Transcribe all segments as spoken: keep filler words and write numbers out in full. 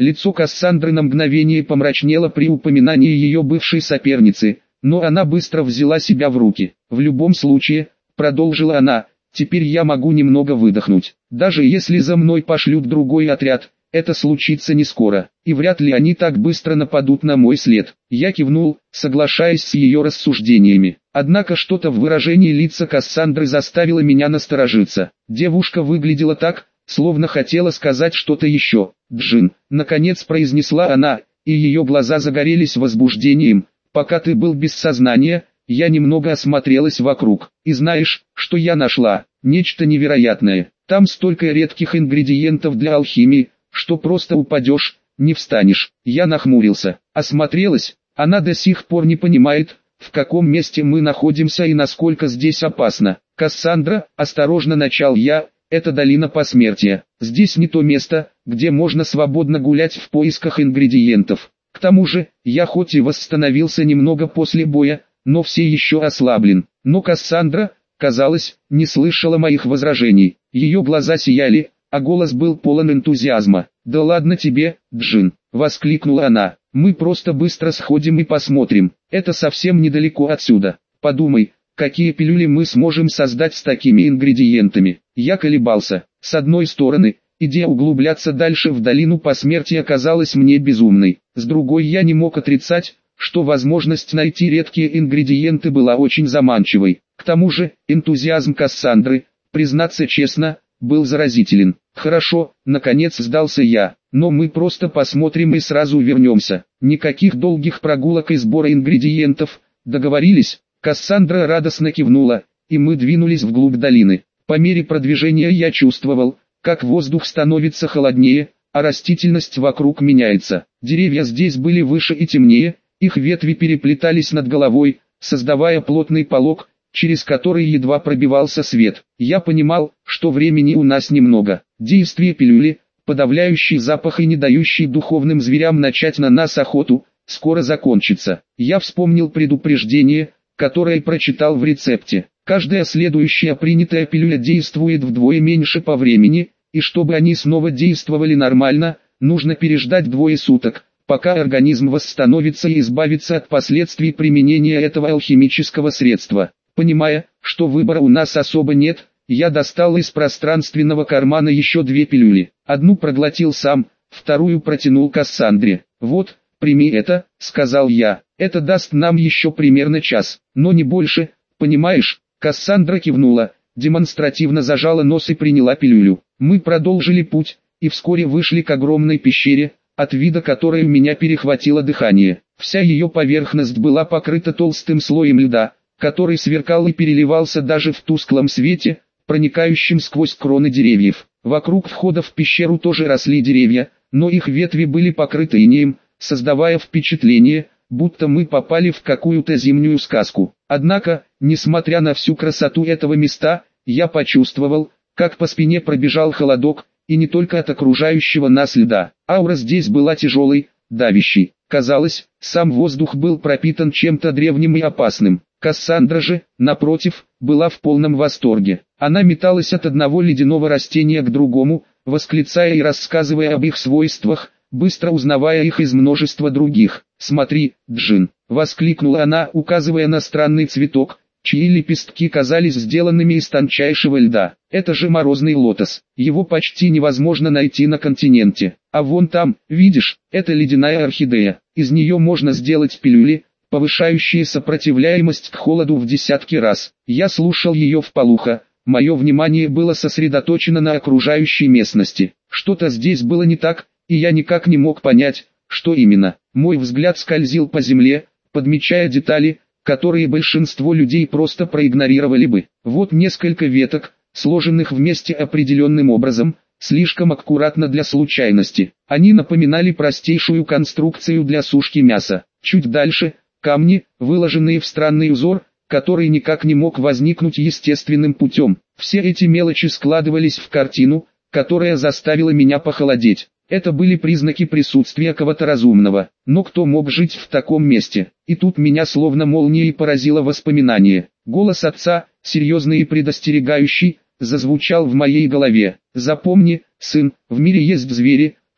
Лицо Кассандры на мгновение помрачнело при упоминании ее бывшей соперницы, но она быстро взяла себя в руки. «В любом случае», — продолжила она, — «теперь я могу немного выдохнуть. Даже если за мной пошлют другой отряд, это случится не скоро, и вряд ли они так быстро нападут на мой след». Я кивнул, соглашаясь с ее рассуждениями. Однако что-то в выражении лица Кассандры заставило меня насторожиться. Девушка выглядела так, словно хотела сказать что-то еще. «Джин», — наконец произнесла она, и ее глаза загорелись возбуждением. «Пока ты был без сознания, я немного осмотрелась вокруг. И знаешь, что я нашла? Нечто невероятное. Там столько редких ингредиентов для алхимии, что просто упадешь, не встанешь». Я нахмурился. Осмотрелась. Она до сих пор не понимает, в каком месте мы находимся и насколько здесь опасно. «Кассандра», — осторожно начал я, — «это долина посмертия. Здесь не то место, где можно свободно гулять в поисках ингредиентов. К тому же, я хоть и восстановился немного после боя, но все еще ослаблен». Но Кассандра, казалось, не слышала моих возражений. Ее глаза сияли, а голос был полон энтузиазма. «Да ладно тебе, Джин», — воскликнула она. «Мы просто быстро сходим и посмотрим. Это совсем недалеко отсюда. Подумай, какие пилюли мы сможем создать с такими ингредиентами». Я колебался. С одной стороны, идея углубляться дальше в долину посмертия казалась мне безумной. С другой, я не мог отрицать, что возможность найти редкие ингредиенты была очень заманчивой. К тому же, энтузиазм Кассандры, признаться честно, был заразителен. «Хорошо», — наконец сдался я, — «но мы просто посмотрим и сразу вернемся. Никаких долгих прогулок и сбора ингредиентов. Договорились?» Кассандра радостно кивнула, и мы двинулись вглубь долины. По мере продвижения я чувствовал, как воздух становится холоднее, а растительность вокруг меняется. Деревья здесь были выше и темнее, их ветви переплетались над головой, создавая плотный полог, через который едва пробивался свет. Я понимал, что времени у нас немного. Действие пилюли, подавляющий запах и не дающий духовным зверям начать на нас охоту, скоро закончится. Я вспомнил предупреждение, которое прочитал в рецепте. Каждая следующая принятая пилюля действует вдвое меньше по времени, и чтобы они снова действовали нормально, нужно переждать двое суток, пока организм восстановится и избавится от последствий применения этого алхимического средства. Понимая, что выбора у нас особо нет, я достал из пространственного кармана еще две пилюли. Одну проглотил сам, вторую протянул Кассандре. «Вот, прими это», — сказал я. «Это даст нам еще примерно час, но не больше, понимаешь?» Кассандра кивнула, демонстративно зажала нос и приняла пилюлю. Мы продолжили путь, и вскоре вышли к огромной пещере, от вида которой у меня перехватило дыхание. Вся ее поверхность была покрыта толстым слоем льда, который сверкал и переливался даже в тусклом свете, проникающем сквозь кроны деревьев. Вокруг входа в пещеру тоже росли деревья, но их ветви были покрыты инеем, создавая впечатление, будто мы попали в какую-то зимнюю сказку. Однако, несмотря на всю красоту этого места, я почувствовал, как по спине пробежал холодок, и не только от окружающего нас льда. Аура здесь была тяжелой, давящей. Казалось, сам воздух был пропитан чем-то древним и опасным. Кассандра же, напротив, была в полном восторге. Она металась от одного ледяного растения к другому, восклицая и рассказывая об их свойствах, быстро узнавая их из множества других. «Смотри, Джин!» — воскликнула она, указывая на странный цветок, чьи лепестки казались сделанными из тончайшего льда. «Это же морозный лотос. Его почти невозможно найти на континенте. А вон там, видишь, это ледяная орхидея. Из нее можно сделать пилюли, повышающие сопротивляемость к холоду в десятки раз». Я слушал ее вполуха. Мое внимание было сосредоточено на окружающей местности. Что-то здесь было не так, и я никак не мог понять, что именно. Мой взгляд скользил по земле, подмечая детали, которые большинство людей просто проигнорировали бы. Вот несколько веток, сложенных вместе определенным образом, слишком аккуратно для случайности. Они напоминали простейшую конструкцию для сушки мяса. Чуть дальше – камни, выложенные в странный узор, который никак не мог возникнуть естественным путем. Все эти мелочи складывались в картину, которая заставила меня похолодеть. Это были признаки присутствия кого-то разумного. Но кто мог жить в таком месте? И тут меня словно молнией поразило воспоминание. Голос отца, серьезный и предостерегающий, зазвучал в моей голове. «Запомни, сын, в мире есть звери,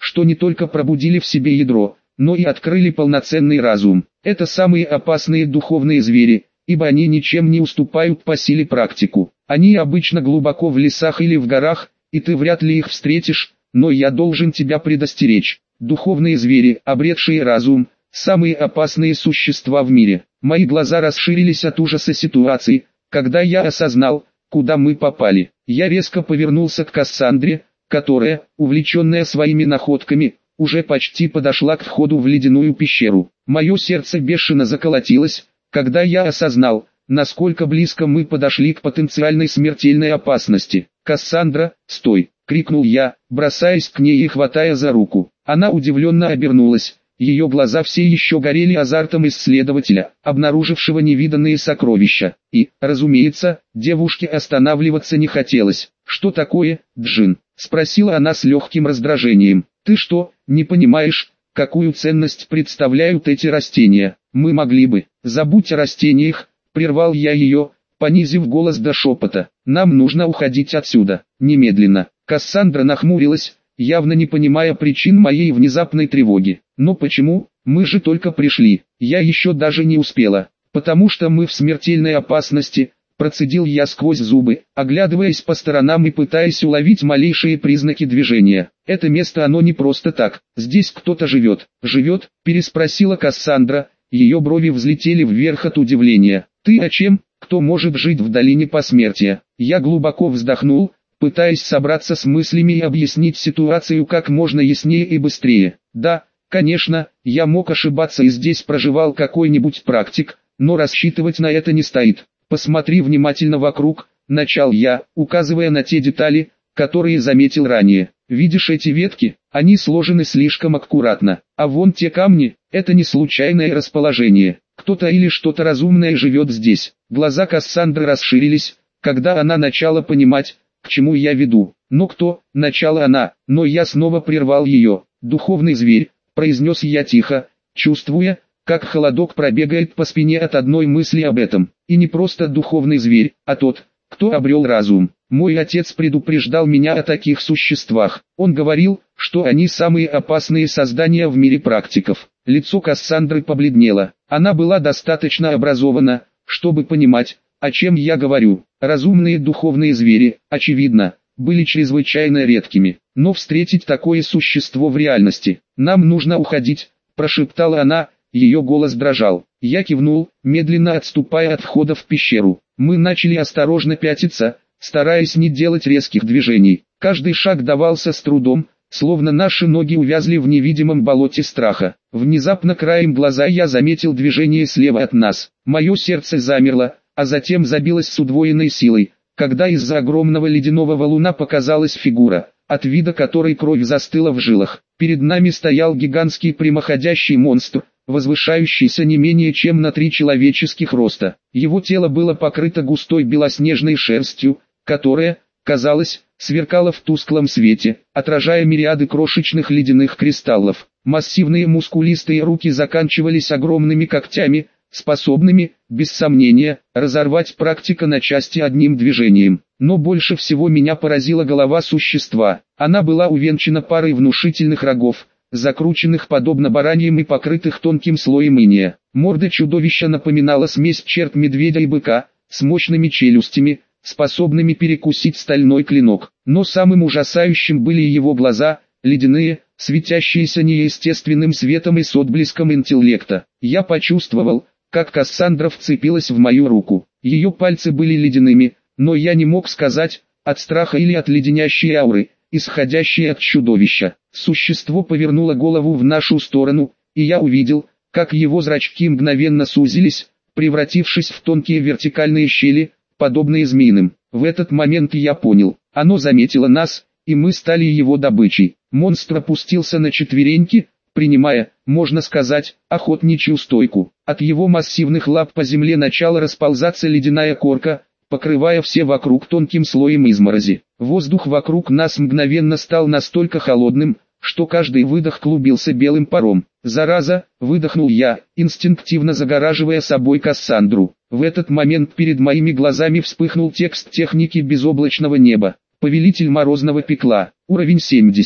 что не только пробудили в себе ядро, но и открыли полноценный разум. Это самые опасные духовные звери, ибо они ничем не уступают по силе практику. Они обычно глубоко в лесах или в горах, и ты вряд ли их встретишь, но я должен тебя предостеречь. Духовные звери, обретшие разум, самые опасные существа в мире. Мои глаза расширились от ужаса ситуации, когда я осознал, куда мы попали. Я резко повернулся к Кассандре, которая, увлеченная своими находками, уже почти подошла к входу в ледяную пещеру. Мое сердце бешено заколотилось, когда я осознал, насколько близко мы подошли к потенциальной смертельной опасности. «Кассандра, стой!» — крикнул я, бросаясь к ней и хватая за руку. Она удивленно обернулась. Ее глаза все еще горели азартом исследователя, обнаружившего невиданные сокровища. И, разумеется, девушке останавливаться не хотелось. «Что такое, Джин?» — спросила она с легким раздражением. «Ты что, не понимаешь, какую ценность представляют эти растения? Мы могли бы...» «Забудь о растениях», — прервал я ее, понизив голос до шепота. «Нам нужно уходить отсюда, немедленно». Кассандра нахмурилась, явно не понимая причин моей внезапной тревоги. «Но почему? Мы же только пришли. Я еще даже не успела. Потому что мы в смертельной опасности», — процедил я сквозь зубы, оглядываясь по сторонам и пытаясь уловить малейшие признаки движения. «Это место оно не просто так. Здесь кто-то живет». «Живет?» — переспросила Кассандра. Ее брови взлетели вверх от удивления. «Ты о чем? Кто может жить в долине посмертия?» Я глубоко вздохнул, пытаясь собраться с мыслями и объяснить ситуацию как можно яснее и быстрее. «Да, конечно, я мог ошибаться и здесь проживал какой-нибудь практик, но рассчитывать на это не стоит. Посмотри внимательно вокруг», — начал я, указывая на те детали, которые заметил ранее. «Видишь эти ветки? Они сложены слишком аккуратно. А вон те камни — это не случайное расположение. Кто-то или что-то разумное живет здесь». Глаза Кассандры расширились, когда она начала понимать, к чему я веду. «Но кто?» — начала она, но я снова прервал ее. «Духовный зверь», — произнес я тихо, чувствуя, как холодок пробегает по спине от одной мысли об этом. И не просто духовный зверь, а тот, кто обрел разум. Мой отец предупреждал меня о таких существах. Он говорил, что они самые опасные создания в мире практиков. Лицо Кассандры побледнело. Она была достаточно образована, чтобы понимать, о чем я говорю. Разумные духовные звери, очевидно, были чрезвычайно редкими. Но встретить такое существо в реальности, нам нужно уходить, прошептала она, ее голос дрожал. Я кивнул, медленно отступая от входа в пещеру. Мы начали осторожно пятиться, стараясь не делать резких движений. Каждый шаг давался с трудом, словно наши ноги увязли в невидимом болоте страха. Внезапно краем глаза я заметил движение слева от нас. Мое сердце замерло, а затем забилось с удвоенной силой, когда из-за огромного ледяного валуна показалась фигура, от вида которой кровь застыла в жилах. Перед нами стоял гигантский прямоходящий монстр, возвышающийся не менее чем на три человеческих роста. Его тело было покрыто густой белоснежной шерстью, которая, казалось, сверкала в тусклом свете, отражая мириады крошечных ледяных кристаллов. Массивные мускулистые руки заканчивались огромными когтями, способными, без сомнения, разорвать практика на части одним движением. Но больше всего меня поразила голова существа. Она была увенчана парой внушительных рогов, закрученных подобно бараньим и покрытых тонким слоем инея. Морда чудовища напоминала смесь черт медведя и быка, с мощными челюстями, способными перекусить стальной клинок. Но самым ужасающим были его глаза, ледяные, светящиеся неестественным светом и с отблеском интеллекта. Я почувствовал, как Кассандра вцепилась в мою руку. Ее пальцы были ледяными, но я не мог сказать, от страха или от леденящей ауры, исходящей от чудовища. Существо повернуло голову в нашу сторону, и я увидел, как его зрачки мгновенно сузились, превратившись в тонкие вертикальные щели, подобные змеиным. В этот момент я понял, оно заметило нас, и мы стали его добычей. Монстр опустился на четвереньки, принимая, можно сказать, охотничью стойку. От его массивных лап по земле начала расползаться ледяная корка, покрывая все вокруг тонким слоем изморози. Воздух вокруг нас мгновенно стал настолько холодным, что каждый выдох клубился белым паром. «Зараза!» — выдохнул я, инстинктивно загораживая собой Кассандру. В этот момент перед моими глазами вспыхнул текст техники безоблачного неба. Повелитель морозного пекла. Уровень семьдесят.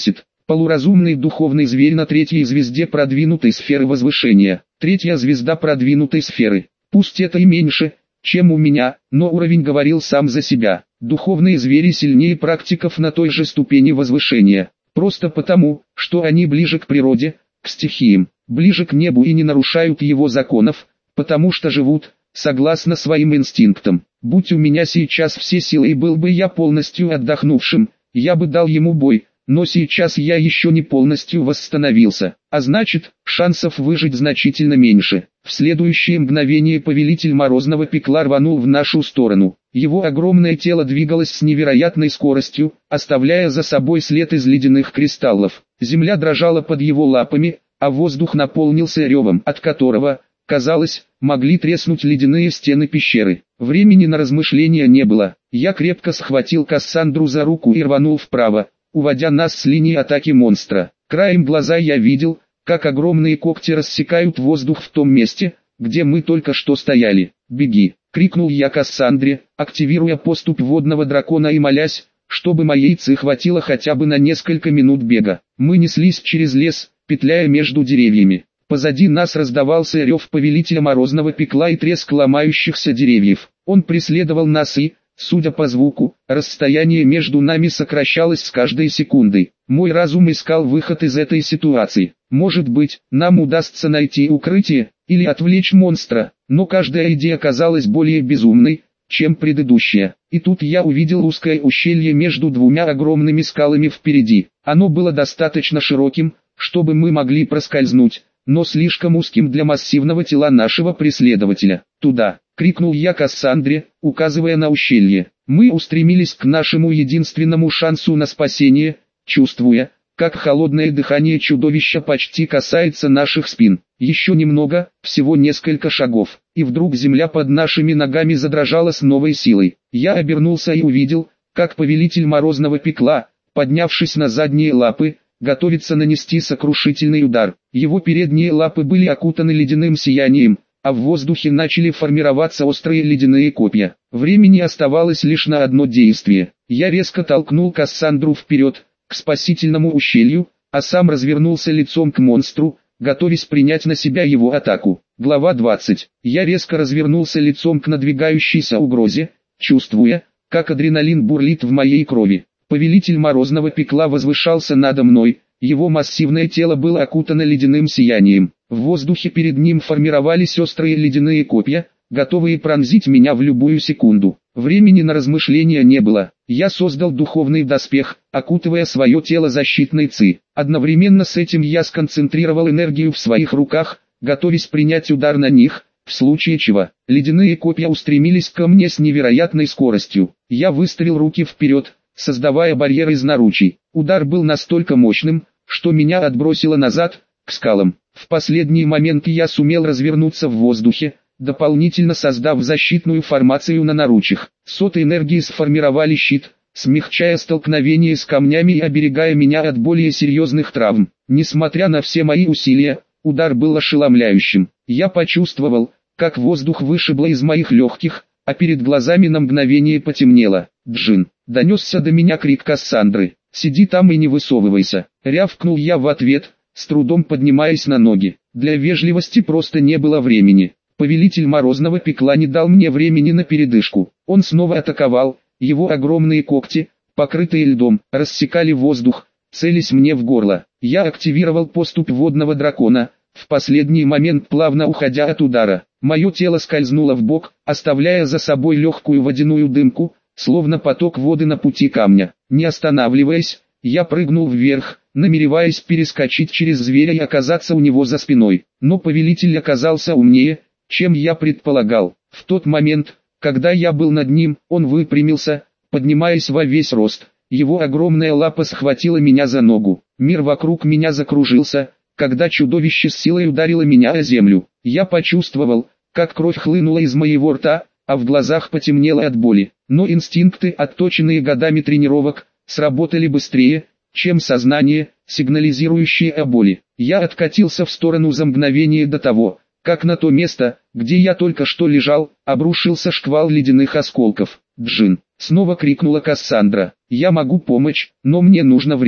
Полуразумный духовный зверь на третьей звезде продвинутой сферы возвышения. Третья звезда продвинутой сферы. Пусть это и меньше, чем у меня, но уровень говорил сам за себя. Духовные звери сильнее практиков на той же ступени возвышения. Просто потому, что они ближе к природе, к стихиям, ближе к небу и не нарушают его законов, потому что живут, согласно своим инстинктам. Будь у меня сейчас все силы и был бы я полностью отдохнувшим, я бы дал ему бой. Но сейчас я еще не полностью восстановился, а значит, шансов выжить значительно меньше. В следующее мгновение повелитель морозного пекла рванул в нашу сторону. Его огромное тело двигалось с невероятной скоростью, оставляя за собой след из ледяных кристаллов. Земля дрожала под его лапами, а воздух наполнился ревом, от которого, казалось, могли треснуть ледяные стены пещеры. Времени на размышления не было. Я крепко схватил Кассандру за руку и рванул вправо, уводя нас с линии атаки монстра. Краем глаза я видел, как огромные когти рассекают воздух в том месте, где мы только что стояли. «Беги!» — крикнул я Кассандре, активируя поступь водного дракона и молясь, чтобы моей ци хватило хотя бы на несколько минут бега. Мы неслись через лес, петляя между деревьями. Позади нас раздавался рев повелителя морозного пекла и треск ломающихся деревьев. Он преследовал нас и, судя по звуку, расстояние между нами сокращалось с каждой секундой. Мой разум искал выход из этой ситуации. Может быть, нам удастся найти укрытие, или отвлечь монстра, но каждая идея казалась более безумной, чем предыдущая. И тут я увидел узкое ущелье между двумя огромными скалами впереди. Оно было достаточно широким, чтобы мы могли проскользнуть, но слишком узким для массивного тела нашего преследователя. «Туда!» — крикнул я Кассандре, указывая на ущелье. Мы устремились к нашему единственному шансу на спасение, чувствуя, как холодное дыхание чудовища почти касается наших спин. Еще немного, всего несколько шагов, и вдруг земля под нашими ногами задрожала с новой силой. Я обернулся и увидел, как повелитель морозного пекла, поднявшись на задние лапы, готовится нанести сокрушительный удар. Его передние лапы были окутаны ледяным сиянием, а в воздухе начали формироваться острые ледяные копья. Времени оставалось лишь на одно действие. Я резко толкнул Кассандру вперед, к спасительному ущелью, а сам развернулся лицом к монстру, готовясь принять на себя его атаку. Глава двадцать. Я резко развернулся лицом к надвигающейся угрозе, чувствуя, как адреналин бурлит в моей крови. Повелитель морозного пекла возвышался надо мной, его массивное тело было окутано ледяным сиянием. В воздухе перед ним формировались острые ледяные копья, готовые пронзить меня в любую секунду. Времени на размышления не было. Я создал духовный доспех, окутывая свое тело защитной ци. Одновременно с этим я сконцентрировал энергию в своих руках, готовясь принять удар на них, в случае чего. Ледяные копья устремились ко мне с невероятной скоростью. Я выставил руки вперед, создавая барьер из наручей. Удар был настолько мощным, что меня отбросило назад, к скалам. В последний момент я сумел развернуться в воздухе, дополнительно создав защитную формацию на наручах. Соты энергии сформировали щит, смягчая столкновение с камнями и оберегая меня от более серьезных травм. Несмотря на все мои усилия, удар был ошеломляющим. Я почувствовал, как воздух вышибло из моих легких, а перед глазами на мгновение потемнело. «Джин!» — донесся до меня крик Кассандры. «Сиди там и не высовывайся!» — рявкнул я в ответ, с трудом поднимаясь на ноги. Для вежливости просто не было времени. Повелитель морозного пекла не дал мне времени на передышку. Он снова атаковал, его огромные когти, покрытые льдом, рассекали воздух, целясь мне в горло. Я активировал поступь водного дракона, в последний момент плавно уходя от удара. Мое тело скользнуло вбок, оставляя за собой легкую водяную дымку, словно поток воды на пути камня. Не останавливаясь, я прыгнул вверх, намереваясь перескочить через зверя и оказаться у него за спиной. Но повелитель оказался умнее, чем я предполагал. В тот момент, когда я был над ним, он выпрямился, поднимаясь во весь рост. Его огромная лапа схватила меня за ногу. Мир вокруг меня закружился, когда чудовище с силой ударило меня о землю. Я почувствовал, как кровь хлынула из моего рта, а в глазах потемнело от боли. Но инстинкты, отточенные годами тренировок, сработали быстрее, чем сознание, сигнализирующее о боли. Я откатился в сторону за мгновение до того, как на то место, где я только что лежал, обрушился шквал ледяных осколков. «Джин!» — снова крикнула Кассандра. «Я могу помочь, но мне нужно время».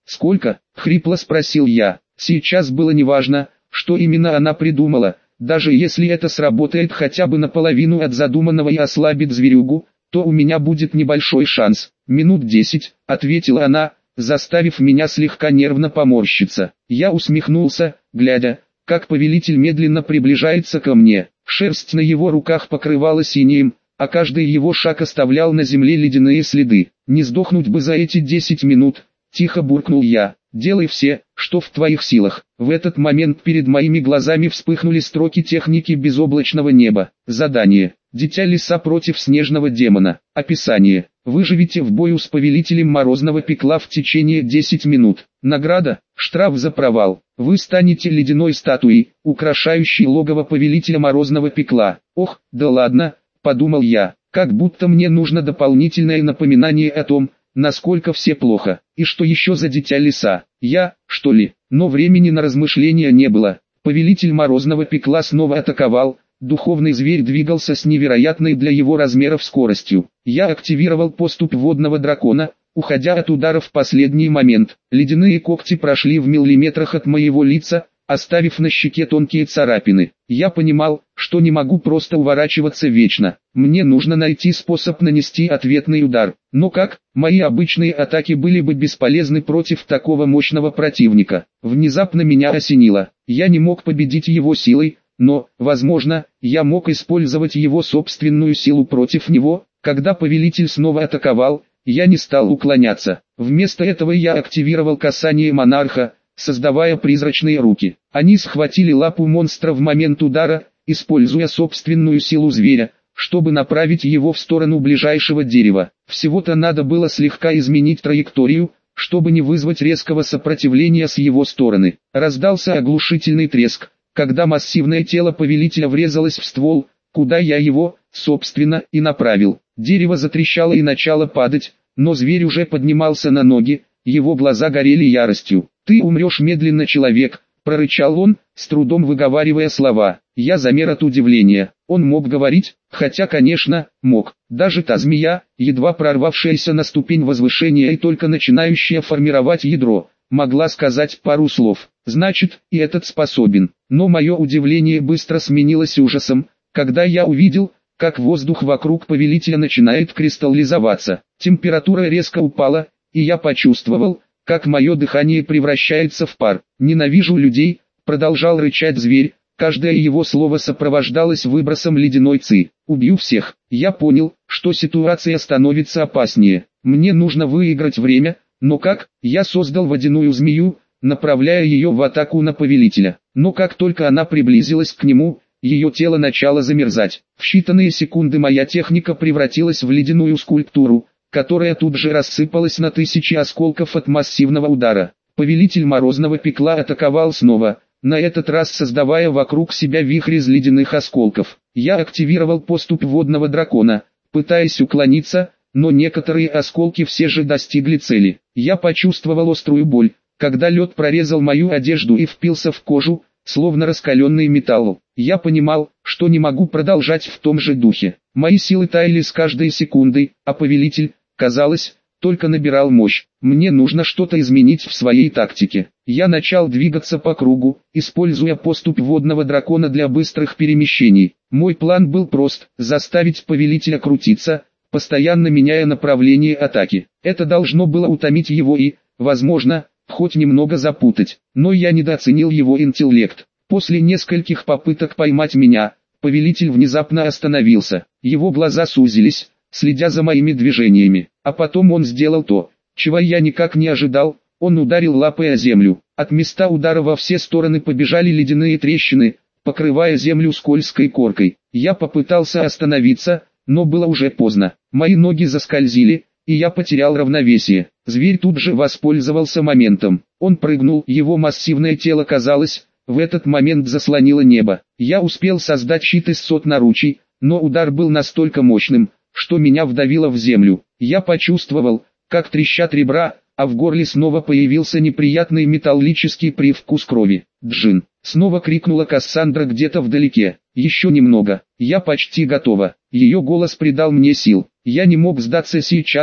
«Сколько?» — хрипло спросил я. Сейчас было неважно, что именно она придумала, даже если это сработает хотя бы наполовину от задуманного и ослабит зверюгу, то у меня будет небольшой шанс. «Минут десять», — ответила она, заставив меня слегка нервно поморщиться. Я усмехнулся, глядя, как повелитель медленно приближается ко мне. Шерсть на его руках покрывалась инеем, а каждый его шаг оставлял на земле ледяные следы. «Не сдохнуть бы за эти десять минут», — тихо буркнул я. «Делай все, что в твоих силах». В этот момент перед моими глазами вспыхнули строки техники безоблачного неба. Задание. Дитя леса против снежного демона. Описание. Выживите в бою с повелителем морозного пекла в течение десяти минут. Награда. Штраф за провал. Вы станете ледяной статуей, украшающей логово повелителя морозного пекла. Ох, да ладно, подумал я, как будто мне нужно дополнительное напоминание о том, насколько все плохо, и что еще за дитя леса, я, что ли, но времени на размышления не было. Повелитель морозного пекла снова атаковал, духовный зверь двигался с невероятной для его размеров скоростью. Я активировал поступь водного дракона, уходя от удара в последний момент. Ледяные когти прошли в миллиметрах от моего лица, оставив на щеке тонкие царапины. Я понимал, что не могу просто уворачиваться вечно. Мне нужно найти способ нанести ответный удар. Но как? Мои обычные атаки были бы бесполезны против такого мощного противника. Внезапно меня осенило. Я не мог победить его силой, но, возможно, я мог использовать его собственную силу против него. Когда повелитель снова атаковал, я не стал уклоняться. Вместо этого я активировал касание монарха, создавая призрачные руки. Они схватили лапу монстра в момент удара, используя собственную силу зверя, чтобы направить его в сторону ближайшего дерева. Всего-то надо было слегка изменить траекторию, чтобы не вызвать резкого сопротивления с его стороны. Раздался оглушительный треск, когда массивное тело повелителя врезалось в ствол, куда я его, собственно, и направил. Дерево затрещало и начало падать, но зверь уже поднимался на ноги, его глаза горели яростью. «Ты умрешь медленно, человек», — прорычал он, с трудом выговаривая слова. Я замер от удивления. Он мог говорить, хотя, конечно, мог. Даже та змея, едва прорвавшаяся на ступень возвышения и только начинающая формировать ядро, могла сказать пару слов. Значит, и этот способен. Но мое удивление быстро сменилось ужасом, когда я увидел, как воздух вокруг повелителя начинает кристаллизоваться. Температура резко упала, и я почувствовал, как мое дыхание превращается в пар. «Ненавижу людей», — продолжал рычать зверь, каждое его слово сопровождалось выбросом ледяной ци. «Убью всех». Я понял, что ситуация становится опаснее. Мне нужно выиграть время, но как? Я создал водяную змею, направляя ее в атаку на повелителя. Но как только она приблизилась к нему, ее тело начало замерзать. В считанные секунды моя техника превратилась в ледяную скульптуру, которая тут же рассыпалась на тысячи осколков от массивного удара. Повелитель морозного пекла атаковал снова, на этот раз создавая вокруг себя вихрь из ледяных осколков. Я активировал поступь водного дракона, пытаясь уклониться, но некоторые осколки все же достигли цели. Я почувствовал острую боль, когда лед прорезал мою одежду и впился в кожу, словно раскаленный металл. Я понимал, что не могу продолжать в том же духе. Мои силы таяли с каждой секундой, а повелитель, казалось, только набирал мощь. Мне нужно что-то изменить в своей тактике. Я начал двигаться по кругу, используя поступь водного дракона для быстрых перемещений. Мой план был прост – заставить повелителя крутиться, постоянно меняя направление атаки. Это должно было утомить его и, возможно, хоть немного запутать. Но я недооценил его интеллект. После нескольких попыток поймать меня, повелитель внезапно остановился. Его глаза сузились, следя за моими движениями. А потом он сделал то, чего я никак не ожидал. Он ударил лапой о землю. От места удара во все стороны побежали ледяные трещины, покрывая землю скользкой коркой. Я попытался остановиться, но было уже поздно. Мои ноги заскользили, и я потерял равновесие. Зверь тут же воспользовался моментом. Он прыгнул, его массивное тело, казалось, в этот момент заслонило небо. Я успел создать щит из сот наручий, но удар был настолько мощным, что меня вдавило в землю. Я почувствовал, как трещат ребра, а в горле снова появился неприятный металлический привкус крови. «Джин!» — снова крикнула Кассандра где-то вдалеке. «Еще немного, я почти готова». Ее голос придал мне сил. Я не мог сдаться сейчас,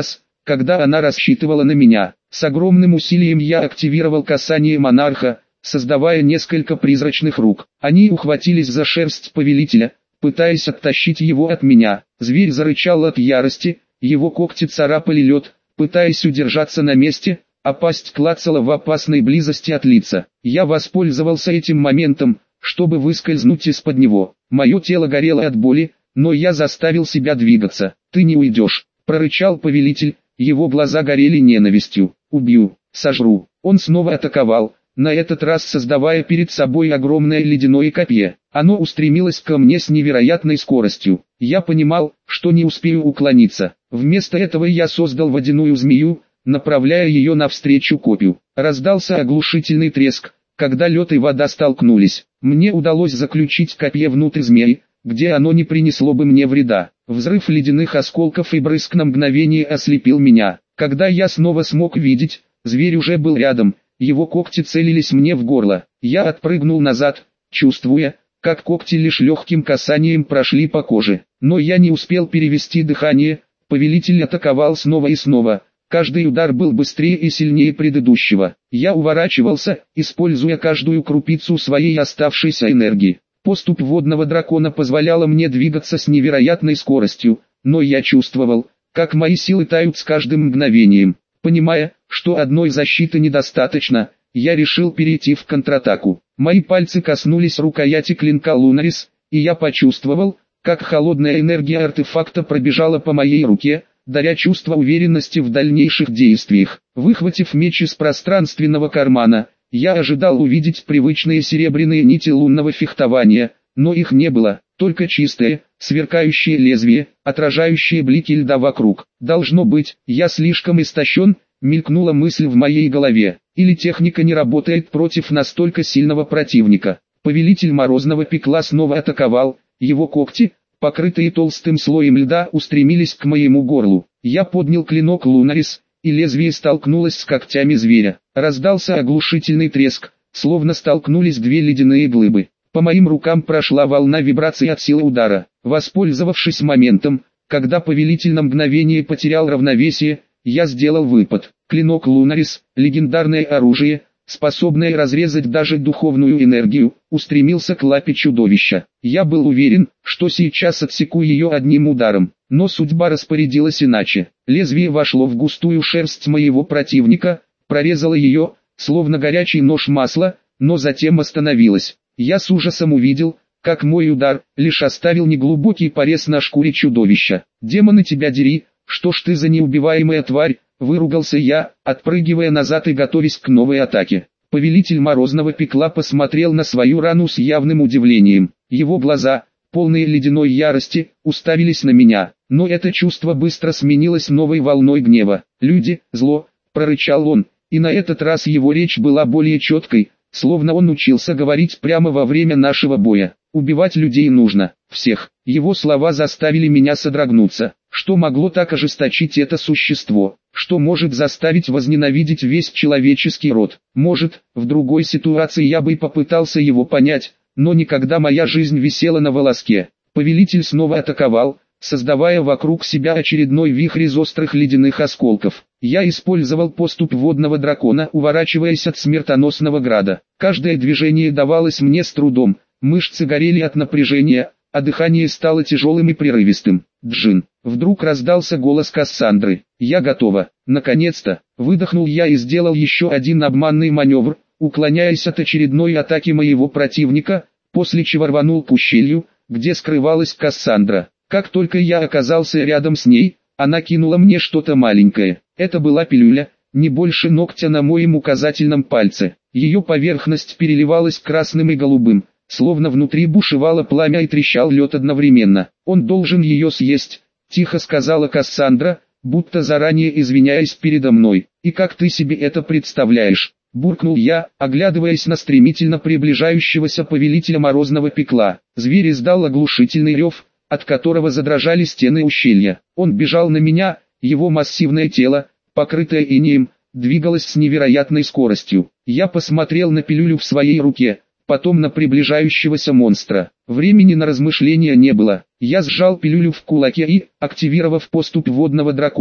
когда она рассчитывала на меня. С огромным усилием я активировал касание монарха, создавая несколько призрачных рук. Они ухватились за шерсть повелителя, пытаясь оттащить его от меня. Зверь зарычал от ярости, его когти царапали лед, пытаясь удержаться на месте, а пасть клацала в опасной близости от лица. Я воспользовался этим моментом, чтобы выскользнуть из-под него. Мое тело горело от боли, но я заставил себя двигаться. «Ты не уйдешь», — прорычал повелитель, его глаза горели ненавистью. «Убью, сожру». Он снова атаковал, на этот раз создавая перед собой огромное ледяное копье. Оно устремилось ко мне с невероятной скоростью. Я понимал, что не успею уклониться. Вместо этого я создал водяную змею, направляя ее навстречу копью. Раздался оглушительный треск, когда лед и вода столкнулись. Мне удалось заключить копье внутрь змеи, где оно не принесло бы мне вреда. Взрыв ледяных осколков и брызг на мгновение ослепил меня. Когда я снова смог видеть, зверь уже был рядом, его когти целились мне в горло. Я отпрыгнул назад, чувствуя, как когти лишь легким касанием прошли по коже. Но я не успел перевести дыхание, повелитель атаковал снова и снова. Каждый удар был быстрее и сильнее предыдущего. Я уворачивался, используя каждую крупицу своей оставшейся энергии. Поступь водного дракона позволяла мне двигаться с невероятной скоростью, но я чувствовал, как мои силы тают с каждым мгновением. Понимая, что одной защиты недостаточно, я решил перейти в контратаку. Мои пальцы коснулись рукояти клинка Лунарис, и я почувствовал, как холодная энергия артефакта пробежала по моей руке, даря чувство уверенности в дальнейших действиях. Выхватив меч из пространственного кармана, я ожидал увидеть привычные серебряные нити лунного фехтования, но их не было, только чистое, сверкающее лезвие, отражающее блики льда вокруг. Должно быть, я слишком истощен, мелькнула мысль в моей голове, или техника не работает против настолько сильного противника. Повелитель Морозного Пекла снова атаковал, его когти, покрытые толстым слоем льда, устремились к моему горлу. Я поднял клинок Лунарис, и лезвие столкнулось с когтями зверя. Раздался оглушительный треск, словно столкнулись две ледяные глыбы. По моим рукам прошла волна вибраций от силы удара. Воспользовавшись моментом, когда повелитель на мгновение потерял равновесие, я сделал выпад. Клинок Лунарис, легендарное оружие, способное разрезать даже духовную энергию, устремился к лапе чудовища. Я был уверен, что сейчас отсеку ее одним ударом, но судьба распорядилась иначе. Лезвие вошло в густую шерсть моего противника, прорезало ее, словно горячий нож масла, но затем остановилось. Я с ужасом увидел, как мой удар лишь оставил неглубокий порез на шкуре чудовища. «Демоны, тебя дери, что ж ты за неубиваемая тварь!» — выругался я, отпрыгивая назад и готовясь к новой атаке. Повелитель Морозного Пекла посмотрел на свою рану с явным удивлением. Его глаза, полные ледяной ярости, уставились на меня, но это чувство быстро сменилось новой волной гнева. «Люди, зло!» — прорычал он, и на этот раз его речь была более четкой, словно он учился говорить прямо во время нашего боя. «Убивать людей нужно, всех». Его слова заставили меня содрогнуться. Что могло так ожесточить это существо? Что может заставить возненавидеть весь человеческий род? Может, в другой ситуации я бы и попытался его понять, но никогда моя жизнь висела на волоске. Повелитель снова атаковал, создавая вокруг себя очередной вихрь из острых ледяных осколков. Я использовал поступь водного дракона, уворачиваясь от смертоносного града. Каждое движение давалось мне с трудом, мышцы горели от напряжения, а дыхание стало тяжелым и прерывистым. «Джин!» Вдруг раздался голос Кассандры. «Я готова!» Наконец-то! Выдохнул я и сделал еще один обманный маневр, уклоняясь от очередной атаки моего противника, после чего рванул к ущелью, где скрывалась Кассандра. Как только я оказался рядом с ней, она кинула мне что-то маленькое. Это была пилюля, не больше ногтя на моем указательном пальце. Ее поверхность переливалась красным и голубым, словно внутри бушевало пламя и трещал лед одновременно. «Он должен ее съесть», — тихо сказала Кассандра, будто заранее извиняясь передо мной. «И как ты себе это представляешь?» — буркнул я, оглядываясь на стремительно приближающегося повелителя Морозного Пекла. Зверь издал оглушительный рев, от которого задрожали стены ущелья. Он бежал на меня, его массивное тело, покрытое инеем, двигалось с невероятной скоростью. Я посмотрел на пилюлю в своей руке, потом на приближающегося монстра. Времени на размышления не было. Я сжал пилюлю в кулаке и, активировав поступь водного дракона,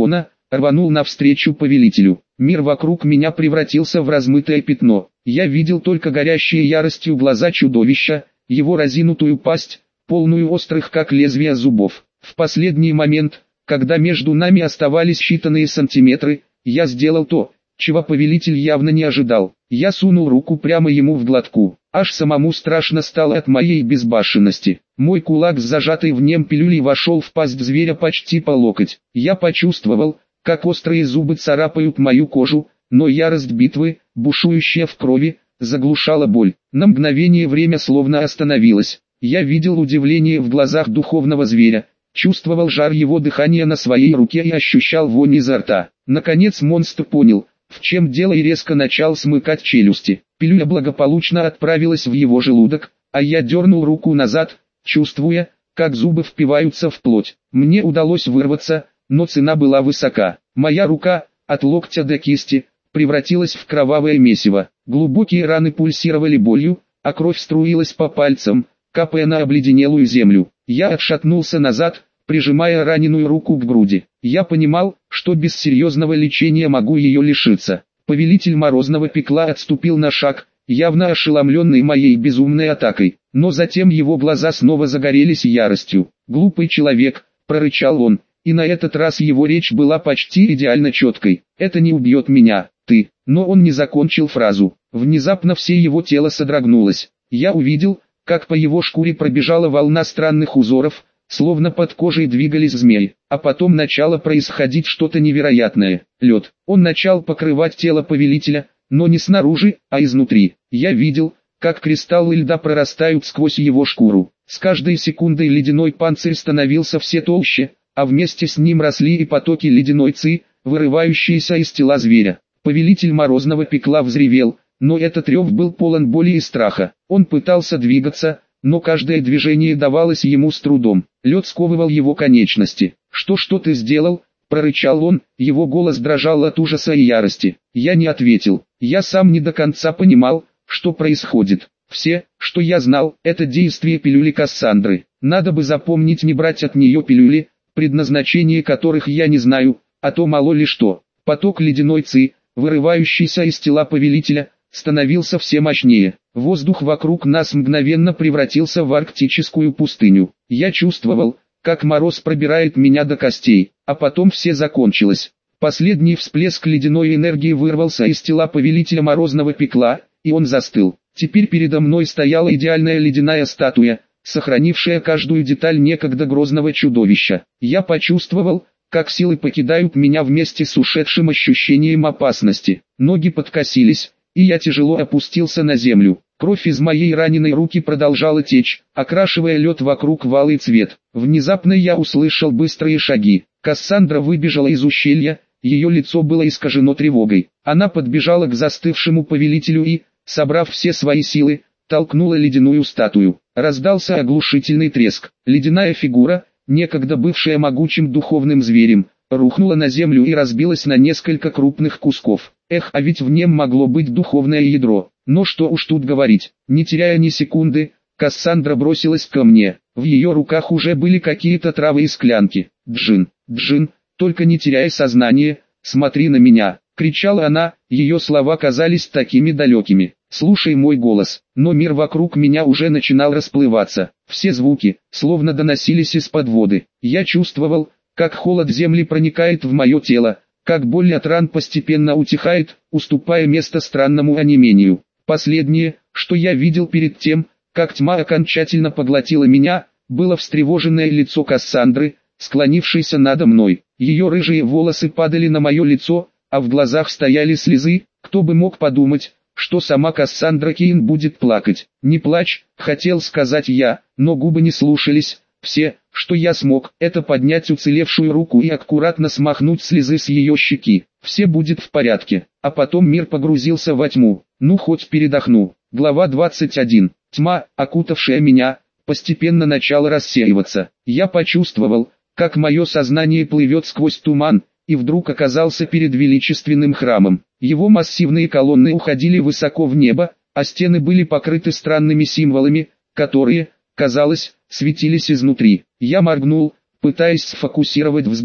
рванул навстречу повелителю. Мир вокруг меня превратился в размытое пятно. Я видел только горящие яростью глаза чудовища, его разинутую пасть, полную острых как лезвия зубов. В последний момент, когда между нами оставались считанные сантиметры, я сделал то, чего повелитель явно не ожидал. Я сунул руку прямо ему в глотку. Аж самому страшно стало от моей безбашенности. Мой кулак с зажатой в нем пилюлей вошел в пасть зверя почти по локоть. Я почувствовал, как острые зубы царапают мою кожу, но ярость битвы, бушующая в крови, заглушала боль. На мгновение время словно остановилось. Я видел удивление в глазах духовного зверя, чувствовал жар его дыхания на своей руке и ощущал вонь изо рта. Наконец монстр понял, в чем дело, и резко начал смыкать челюсти. Пилюля благополучно отправилась в его желудок, а я дернул руку назад, чувствуя, как зубы впиваются в плоть. Мне удалось вырваться, но цена была высока. Моя рука, от локтя до кисти, превратилась в кровавое месиво. Глубокие раны пульсировали болью, а кровь струилась по пальцам, капая на обледенелую землю. Я отшатнулся назад, прижимая раненую руку к груди. Я понимал, что без серьезного лечения могу ее лишиться. Повелитель Морозного Пекла отступил на шаг, явно ошеломленный моей безумной атакой. Но затем его глаза снова загорелись яростью. «Глупый человек», — прорычал он, и на этот раз его речь была почти идеально четкой. «Это не убьет меня, ты». Но он не закончил фразу. Внезапно все его тело содрогнулось. Я увидел, как по его шкуре пробежала волна странных узоров, словно под кожей двигались змеи, а потом начало происходить что-то невероятное. Лед. Он начал покрывать тело повелителя, но не снаружи, а изнутри. Я видел, как кристаллы льда прорастают сквозь его шкуру. С каждой секундой ледяной панцирь становился все толще, а вместе с ним росли и потоки ледяной ци, вырывающиеся из тела зверя. Повелитель Морозного Пекла взревел, но этот рев был полон боли и страха. Он пытался двигаться, но каждое движение давалось ему с трудом. Лед сковывал его конечности. «Что что ты сделал?» – прорычал он, его голос дрожал от ужаса и ярости. Я не ответил. Я сам не до конца понимал, что происходит. Все, что я знал, это действие пилюли Кассандры. Надо бы запомнить не брать от нее пилюли, предназначение которых я не знаю, а то мало ли что. Поток ледяной ци, вырывающийся из тела повелителя, становился все мощнее. Воздух вокруг нас мгновенно превратился в арктическую пустыню. Я чувствовал, как мороз пробирает меня до костей, а потом все закончилось. Последний всплеск ледяной энергии вырвался из тела повелителя Морозного Пекла, и он застыл. Теперь передо мной стояла идеальная ледяная статуя, сохранившая каждую деталь некогда грозного чудовища. Я почувствовал, как силы покидают меня вместе с ушедшим ощущением опасности. Ноги подкосились, и я тяжело опустился на землю. Кровь из моей раненой руки продолжала течь, окрашивая лед вокруг в алый цвет. Внезапно я услышал быстрые шаги. Кассандра выбежала из ущелья, ее лицо было искажено тревогой. Она подбежала к застывшему повелителю и, собрав все свои силы, толкнула ледяную статую. Раздался оглушительный треск. Ледяная фигура, некогда бывшая могучим духовным зверем, рухнула на землю и разбилась на несколько крупных кусков. Эх, а ведь в нем могло быть духовное ядро. Но что уж тут говорить. Не теряя ни секунды, Кассандра бросилась ко мне. В ее руках уже были какие-то травы и склянки. «Джин, Джин, только не теряй сознание, смотри на меня!» — кричала она, ее слова казались такими далекими. «Слушай мой голос». Но мир вокруг меня уже начинал расплываться. Все звуки, словно доносились из-под воды. Я чувствовал, как холод земли проникает в мое тело, как боль от ран постепенно утихает, уступая место странному онемению. Последнее, что я видел перед тем, как тьма окончательно поглотила меня, было встревоженное лицо Кассандры, склонившейся надо мной. Ее рыжие волосы падали на мое лицо, а в глазах стояли слезы. Кто бы мог подумать, что сама Кассандра Кейн будет плакать. «Не плачь», — хотел сказать я, но губы не слушались. Все, что я смог, это поднять уцелевшую руку и аккуратно смахнуть слезы с ее щеки. Все будет в порядке. А потом мир погрузился во тьму. Ну хоть передохну. Глава двадцать один. Тьма, окутавшая меня, постепенно начала рассеиваться. Я почувствовал, как мое сознание плывет сквозь туман, и вдруг оказался перед величественным храмом. Его массивные колонны уходили высоко в небо, а стены были покрыты странными символами, которые, казалось, светились изнутри. Я моргнул, пытаясь сфокусировать взгляд.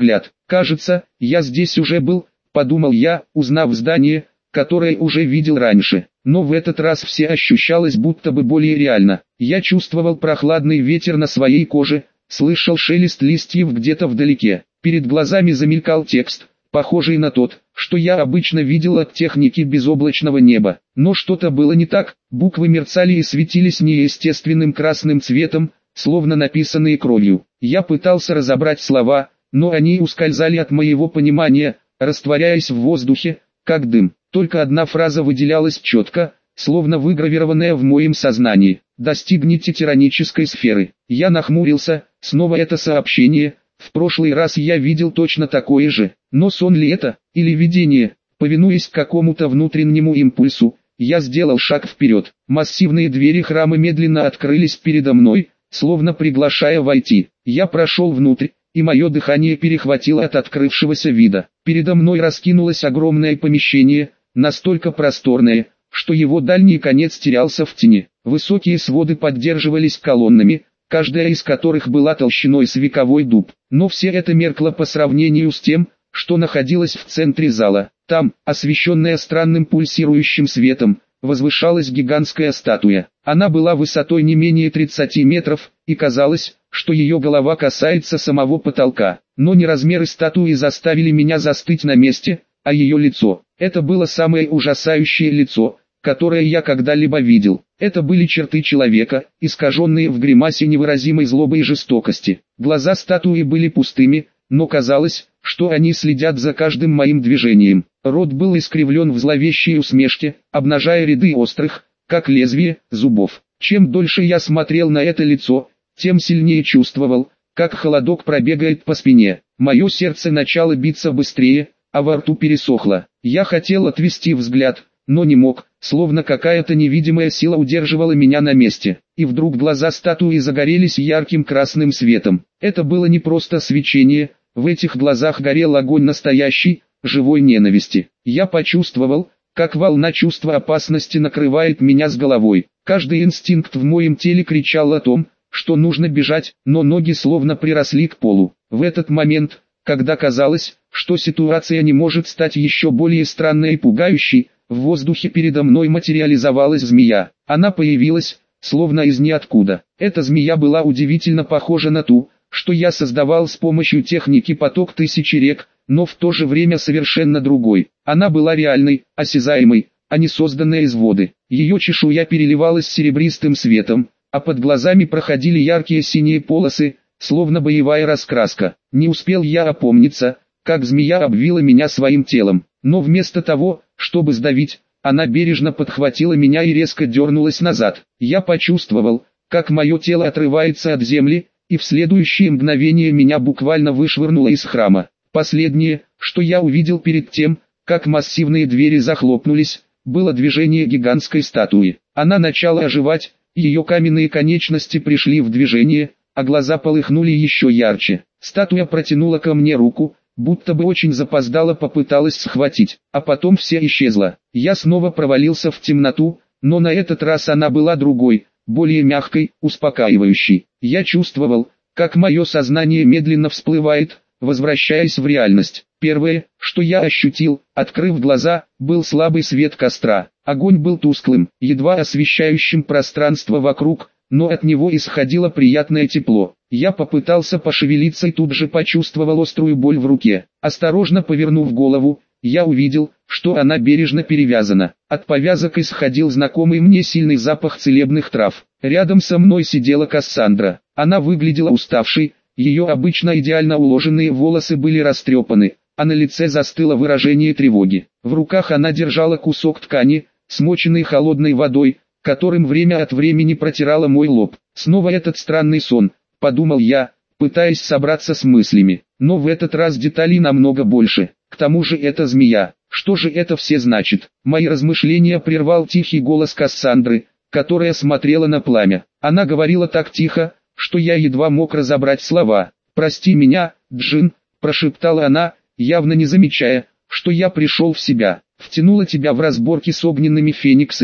Кажется, я здесь уже был, подумал я, узнав здание, которое уже видел раньше. Но в этот раз все ощущалось будто бы более реально. Я чувствовал прохладный ветер на своей коже, слышал шелест листьев где-то вдалеке. Перед глазами замелькал текст, похожий на тот, что я обычно видел от техники безоблачного неба. Но что-то было не так, буквы мерцали и светились неестественным красным цветом, словно написанные кровью. Я пытался разобрать слова, но они ускользали от моего понимания, растворяясь в воздухе, как дым. Только одна фраза выделялась четко, словно выгравированная в моем сознании. «Достигните тиранической сферы». Я нахмурился, снова это сообщение. В прошлый раз я видел точно такое же, но сон ли это, или видение? Повинуясь какому-то внутреннему импульсу, я сделал шаг вперед. Массивные двери храма медленно открылись передо мной, словно приглашая войти. Я прошел внутрь, и мое дыхание перехватило от открывшегося вида. Передо мной раскинулось огромное помещение, настолько просторное, что его дальний конец терялся в тени. Высокие своды поддерживались колоннами, каждая из которых была толщиной с вековой дуб. Но все это меркло по сравнению с тем, что находилось в центре зала. Там, освещенная странным пульсирующим светом, возвышалась гигантская статуя. Она была высотой не менее тридцати метров, и казалось, что ее голова касается самого потолка. Но не размеры статуи заставили меня застыть на месте, а ее лицо. Это было самое ужасающее лицо, которое я когда-либо видел. Это были черты человека, искаженные в гримасе невыразимой злобы и жестокости. Глаза статуи были пустыми, но казалось, что они следят за каждым моим движением. Рот был искривлен в зловещей усмешке, обнажая ряды острых, как лезвие, зубов. Чем дольше я смотрел на это лицо, тем сильнее чувствовал, как холодок пробегает по спине. Мое сердце начало биться быстрее, а во рту пересохло. Я хотел отвести взгляд, но не мог, словно какая-то невидимая сила удерживала меня на месте. И вдруг глаза статуи загорелись ярким красным светом. Это было не просто свечение, в этих глазах горел огонь настоящей, живой ненависти. Я почувствовал, как волна чувства опасности накрывает меня с головой. Каждый инстинкт в моем теле кричал о том, что нужно бежать, но ноги словно приросли к полу. В этот момент, когда казалось, что ситуация не может стать еще более странной и пугающей, в воздухе передо мной материализовалась змея. Она появилась, словно из ниоткуда. Эта змея была удивительно похожа на ту, что я создавал с помощью техники поток тысячи рек, но в то же время совершенно другой. Она была реальной, осязаемой, а не созданной из воды. Ее чешуя переливалась серебристым светом, а под глазами проходили яркие синие полосы, словно боевая раскраска. Не успел я опомниться, как змея обвила меня своим телом, но вместо того, чтобы сдавить, она бережно подхватила меня и резко дернулась назад. Я почувствовал, как мое тело отрывается от земли, и в следующее мгновение меня буквально вышвырнуло из храма. Последнее, что я увидел перед тем, как массивные двери захлопнулись, было движение гигантской статуи. Она начала оживать, ее каменные конечности пришли в движение, а глаза полыхнули еще ярче. Статуя протянула ко мне руку, будто бы очень запоздала попыталась схватить, а потом все исчезло. Я снова провалился в темноту, но на этот раз она была другой, более мягкой, успокаивающей. Я чувствовал, как мое сознание медленно всплывает, возвращаясь в реальность. Первое, что я ощутил, открыв глаза, был слабый свет костра. Огонь был тусклым, едва освещающим пространство вокруг, но от него исходило приятное тепло. Я попытался пошевелиться и тут же почувствовал острую боль в руке. Осторожно повернув голову, я увидел, что она бережно перевязана. От повязок исходил знакомый мне сильный запах целебных трав. Рядом со мной сидела Кассандра. Она выглядела уставшей, ее обычно идеально уложенные волосы были растрепаны, а на лице застыло выражение тревоги. В руках она держала кусок ткани, смоченный холодной водой, которым время от времени протирала мой лоб. Снова этот странный сон, подумал я, пытаясь собраться с мыслями. Но в этот раз деталей намного больше. К тому же это змея. Что же это все значит? Мои размышления прервал тихий голос Кассандры, которая смотрела на пламя. Она говорила так тихо, что я едва мог разобрать слова. «Прости меня, Джин», – прошептала она, явно не замечая, что я пришел в себя. «Втянула тебя в разборки с огненными фениксами,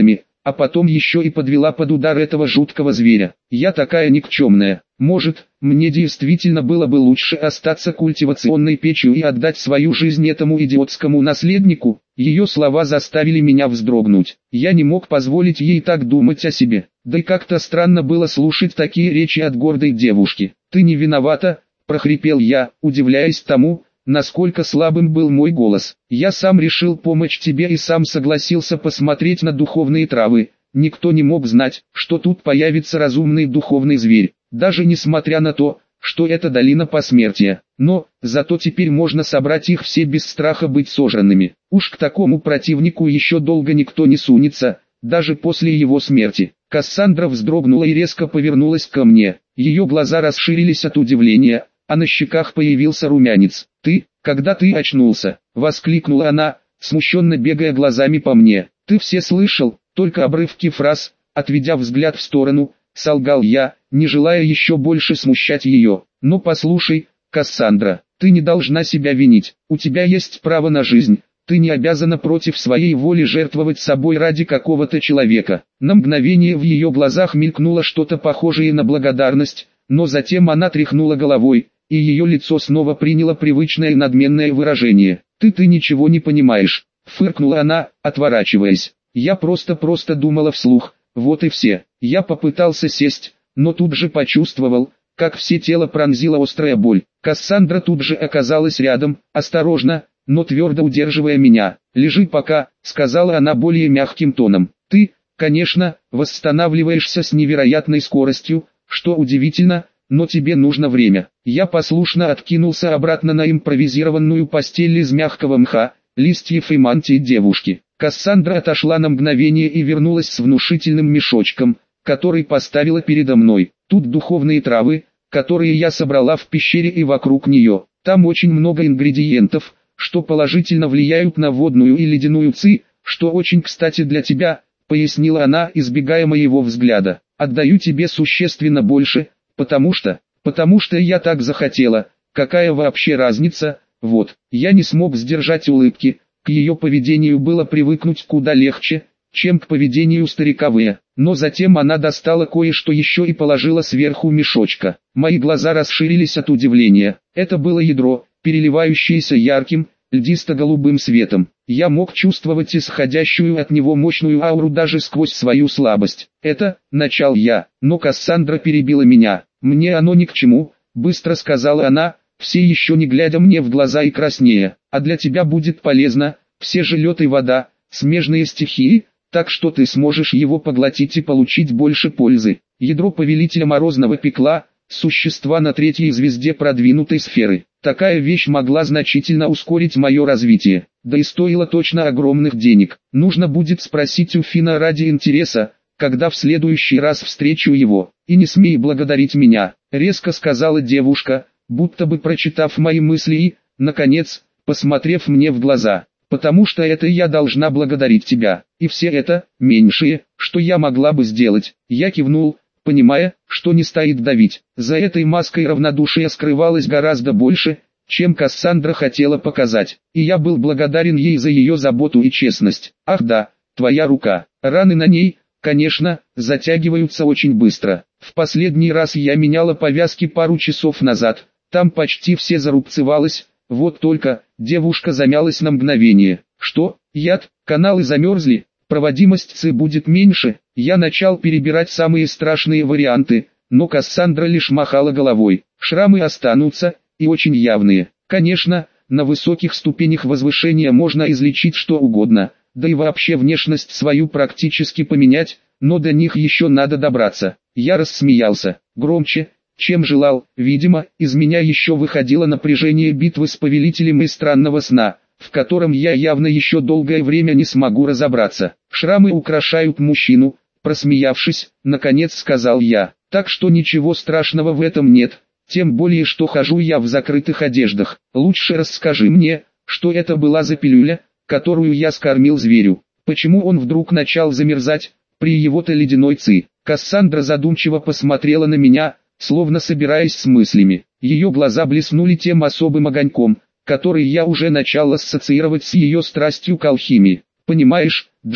а потом еще и подвела под удар этого жуткого зверя. Я такая никчемная. Может, мне действительно было бы лучше остаться культивационной печью и отдать свою жизнь этому идиотскому наследнику? Ее слова заставили меня вздрогнуть. Я не мог позволить ей так думать о себе. Да и как-то странно было слушать такие речи от гордой девушки. «Ты не виновата», – прохрипел я, удивляясь тому, насколько слабым был мой голос. «Я сам решил помочь тебе и сам согласился посмотреть на духовные травы. Никто не мог знать, что тут появится разумный духовный зверь, даже несмотря на то, что это долина посмертия. Но, зато теперь можно собрать их все без страха быть сожранными. Уж к такому противнику еще долго никто не сунется, даже после его смерти». Кассандра вздрогнула и резко повернулась ко мне. Ее глаза расширились от удивления, а на щеках появился румянец. «Ты, когда ты очнулся?» — воскликнула она, смущенно бегая глазами по мне. «Ты все слышал?» Только обрывки фраз, отведя взгляд в сторону, солгал я, не желая еще больше смущать ее. «Но послушай, Кассандра, ты не должна себя винить, у тебя есть право на жизнь, ты не обязана против своей воли жертвовать собой ради какого-то человека». На мгновение в ее глазах мелькнуло что-то похожее на благодарность, но затем она тряхнула головой, и ее лицо снова приняло привычное надменное выражение. «Ты ты ничего не понимаешь», — фыркнула она, отворачиваясь. «Я просто-просто думала вслух, вот и все». Я попытался сесть, но тут же почувствовал, как все тело пронзила острая боль. Кассандра тут же оказалась рядом, осторожно, но твердо удерживая меня. «Лежи пока», — сказала она более мягким тоном. «Ты, конечно, восстанавливаешься с невероятной скоростью, что удивительно, но тебе нужно время». Я послушно откинулся обратно на импровизированную постель из мягкого мха, листьев и мантии девушки. Кассандра отошла на мгновение и вернулась с внушительным мешочком, который поставила передо мной. Тут духовные травы, которые я собрала в пещере и вокруг нее. Там очень много ингредиентов, что положительно влияют на водную и ледяную ци, что очень кстати для тебя, пояснила она, избегая моего взгляда. Отдаю тебе существенно больше, потому что, потому что я так захотела, какая вообще разница, вот. Я не смог сдержать улыбки. К ее поведению было привыкнуть куда легче, чем к поведению старика В. Но затем она достала кое-что еще и положила сверху мешочка. Мои глаза расширились от удивления. Это было ядро, переливающееся ярким, льдисто-голубым светом. Я мог чувствовать исходящую от него мощную ауру даже сквозь свою слабость. «Это», — начал я, но Кассандра перебила меня. «Мне оно ни к чему», — быстро сказала она, все еще не глядя мне в глаза и краснея. «А для тебя будет полезно, все же лед и вода, смежные стихии, так что ты сможешь его поглотить и получить больше пользы». Ядро повелителя Морозного пекла, существа на третьей звезде продвинутой сферы. Такая вещь могла значительно ускорить мое развитие, да и стоила точно огромных денег. Нужно будет спросить у Фина ради интереса, когда в следующий раз встречу его. «И не смей благодарить меня», — резко сказала девушка, будто бы прочитав мои мысли и, наконец, посмотрев мне в глаза. «Потому что это я должна благодарить тебя, и все это, меньшее, что я могла бы сделать». Я кивнул, понимая, что не стоит давить. За этой маской равнодушия скрывалось гораздо больше, чем Кассандра хотела показать, и я был благодарен ей за ее заботу и честность. «Ах да, твоя рука». Раны на ней, конечно, затягиваются очень быстро. В последний раз я меняла повязки пару часов назад, там почти все зарубцевалось, вот только, девушка замялась на мгновение. «Что, яд, каналы замерзли, проводимость ци будет меньше?» Я начал перебирать самые страшные варианты, но Кассандра лишь махала головой. «Шрамы останутся, и очень явные. Конечно, на высоких ступенях возвышения можно излечить что угодно, да и вообще внешность свою практически поменять, но до них еще надо добраться». Я рассмеялся, громче, чем желал. Видимо, из меня еще выходило напряжение битвы с повелителем и странного сна, в котором я явно еще долгое время не смогу разобраться. «Шрамы украшают мужчину», просмеявшись, наконец сказал я. «Так что ничего страшного в этом нет, тем более что хожу я в закрытых одеждах. Лучше расскажи мне, что это была за пилюля, которую я скормил зверю. Почему он вдруг начал замерзать, при его-то ледяной ци?» Кассандра задумчиво посмотрела на меня, словно собираясь с мыслями. Ее глаза блеснули тем особым огоньком, который я уже начал ассоциировать с ее страстью к алхимии. «Понимаешь, Джин,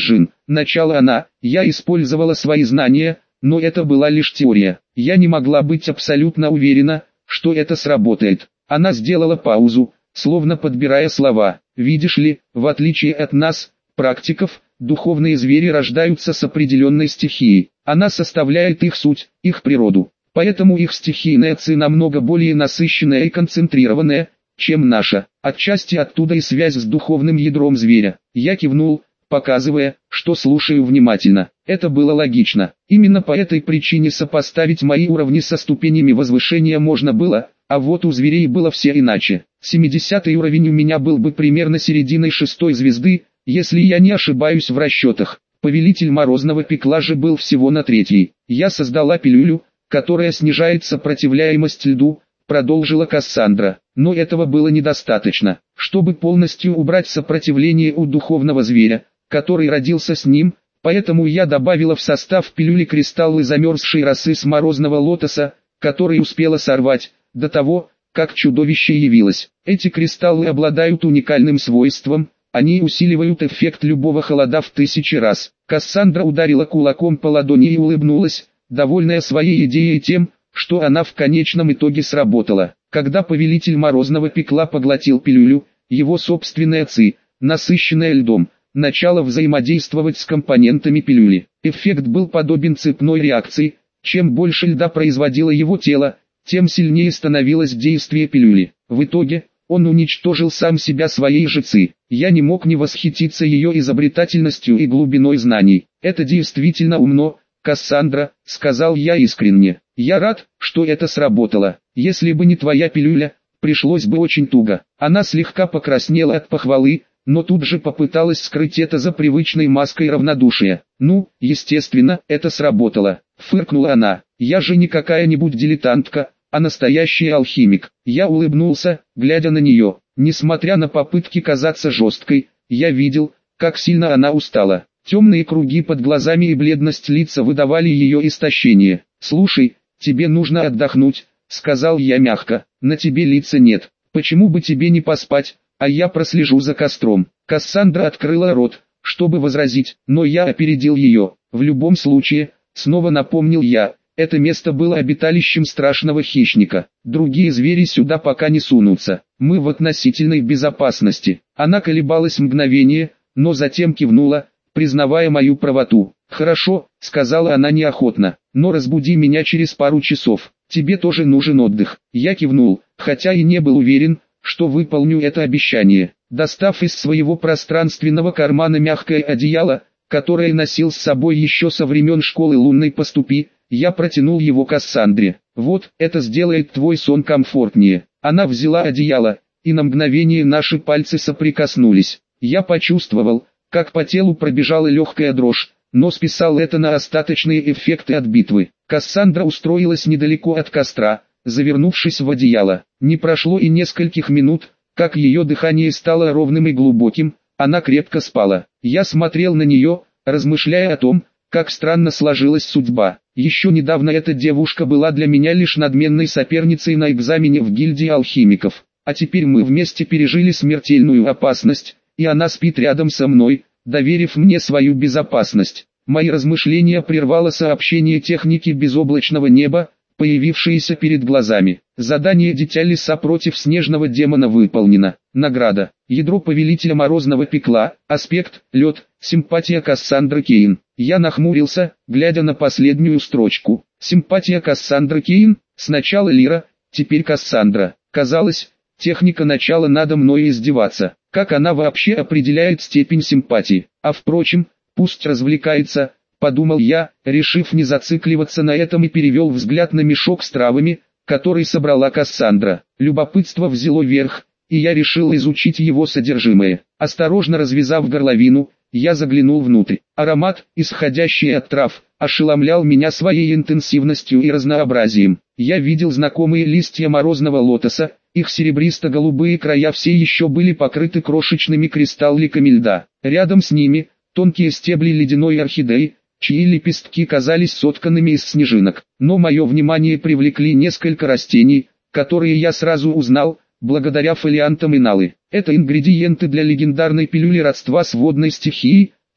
начала она, я использовала свои знания, но это была лишь теория. Я не могла быть абсолютно уверена, что это сработает. Она сделала паузу, словно подбирая слова. Видишь ли, в отличие от нас, практиков, духовные звери рождаются с определенной стихией. Она составляет их суть, их природу. Поэтому их стихийная ци намного более насыщенная и концентрированная, чем наша. Отчасти оттуда и связь с духовным ядром зверя. Я кивнул, показывая, что слушаю внимательно. Это было логично. Именно по этой причине сопоставить мои уровни со ступенями возвышения можно было, а вот у зверей было все иначе. семидесятый уровень у меня был бы примерно серединой шестой звезды, если я не ошибаюсь в расчетах. Повелитель Морозного Пекла же был всего на третьей. Я создала пилюлю, которая снижает сопротивляемость льду, продолжила Кассандра. Но этого было недостаточно, чтобы полностью убрать сопротивление у духовного зверя, который родился с ним, поэтому я добавила в состав пилюли кристаллы замерзшей росы с морозного лотоса, которые успела сорвать, до того, как чудовище явилось. Эти кристаллы обладают уникальным свойством, они усиливают эффект любого холода в тысячи раз. Кассандра ударила кулаком по ладони и улыбнулась, довольная своей идеей тем, что она в конечном итоге сработала. Когда повелитель Морозного Пекла поглотил пилюлю, его собственная ци, насыщенная льдом, начала взаимодействовать с компонентами пилюли. Эффект был подобен цепной реакции, чем больше льда производило его тело, тем сильнее становилось действие пилюли. В итоге, он уничтожил сам себя своей же ци. Я не мог не восхититься ее изобретательностью и глубиной знаний. Это действительно умно, Кассандра, сказал я искренне. Я рад, что это сработало. Если бы не твоя пилюля, пришлось бы очень туго. Она слегка покраснела от похвалы, но тут же попыталась скрыть это за привычной маской равнодушия. Ну, естественно, это сработало. Фыркнула она. Я же не какая-нибудь дилетантка, а настоящий алхимик. Я улыбнулся, глядя на нее. Несмотря на попытки казаться жесткой, я видел, как сильно она устала. Темные круги под глазами и бледность лица выдавали ее истощение. «Слушай, тебе нужно отдохнуть», — сказал я мягко. «На тебе лица нет. Почему бы тебе не поспать, а я прослежу за костром». Кассандра открыла рот, чтобы возразить, но я опередил ее. В любом случае, снова напомнил я, это место было обиталищем страшного хищника. Другие звери сюда пока не сунутся. Мы в относительной безопасности. Она колебалась мгновение, но затем кивнула, признавая мою правоту. «Хорошо», — сказала она неохотно, — «но разбуди меня через пару часов. Тебе тоже нужен отдых». Я кивнул, хотя и не был уверен, что выполню это обещание. Достав из своего пространственного кармана мягкое одеяло, которое носил с собой еще со времен школы лунной поступи, я протянул его Кассандре. «Вот, это сделает твой сон комфортнее». Она взяла одеяло, и на мгновение наши пальцы соприкоснулись. Я почувствовал, как по телу пробежала легкая дрожь, но списал это на остаточные эффекты от битвы. Кассандра устроилась недалеко от костра, завернувшись в одеяло. Не прошло и нескольких минут, как ее дыхание стало ровным и глубоким, она крепко спала. Я смотрел на нее, размышляя о том, как странно сложилась судьба. Еще недавно эта девушка была для меня лишь надменной соперницей на экзамене в гильдии алхимиков, а теперь мы вместе пережили смертельную опасность, и она спит рядом со мной, доверив мне свою безопасность. Мои размышления прервало сообщение техники безоблачного неба, появившееся перед глазами. Задание Дитя Леса против снежного демона выполнено. Награда. Ядро Повелителя Морозного Пекла. Аспект. Лед. Симпатия Кассандры Кейн. Я нахмурился, глядя на последнюю строчку. Симпатия Кассандры Кейн. Сначала Лира, теперь Кассандра. Казалось, техника начала надо мной издеваться. Как она вообще определяет степень симпатии? А впрочем, пусть развлекается, подумал я, решив не зацикливаться на этом, и перевел взгляд на мешок с травами, который собрала Кассандра. Любопытство взяло верх, и я решил изучить его содержимое. Осторожно развязав горловину, я заглянул внутрь. Аромат, исходящий от трав, ошеломлял меня своей интенсивностью и разнообразием. Я видел знакомые листья морозного лотоса, их серебристо-голубые края все еще были покрыты крошечными кристалликами льда. Рядом с ними, тонкие стебли ледяной орхидеи, чьи лепестки казались сотканными из снежинок. Но мое внимание привлекли несколько растений, которые я сразу узнал, благодаря фолиантам иналы. Это ингредиенты для легендарной пилюли родства с водной стихией,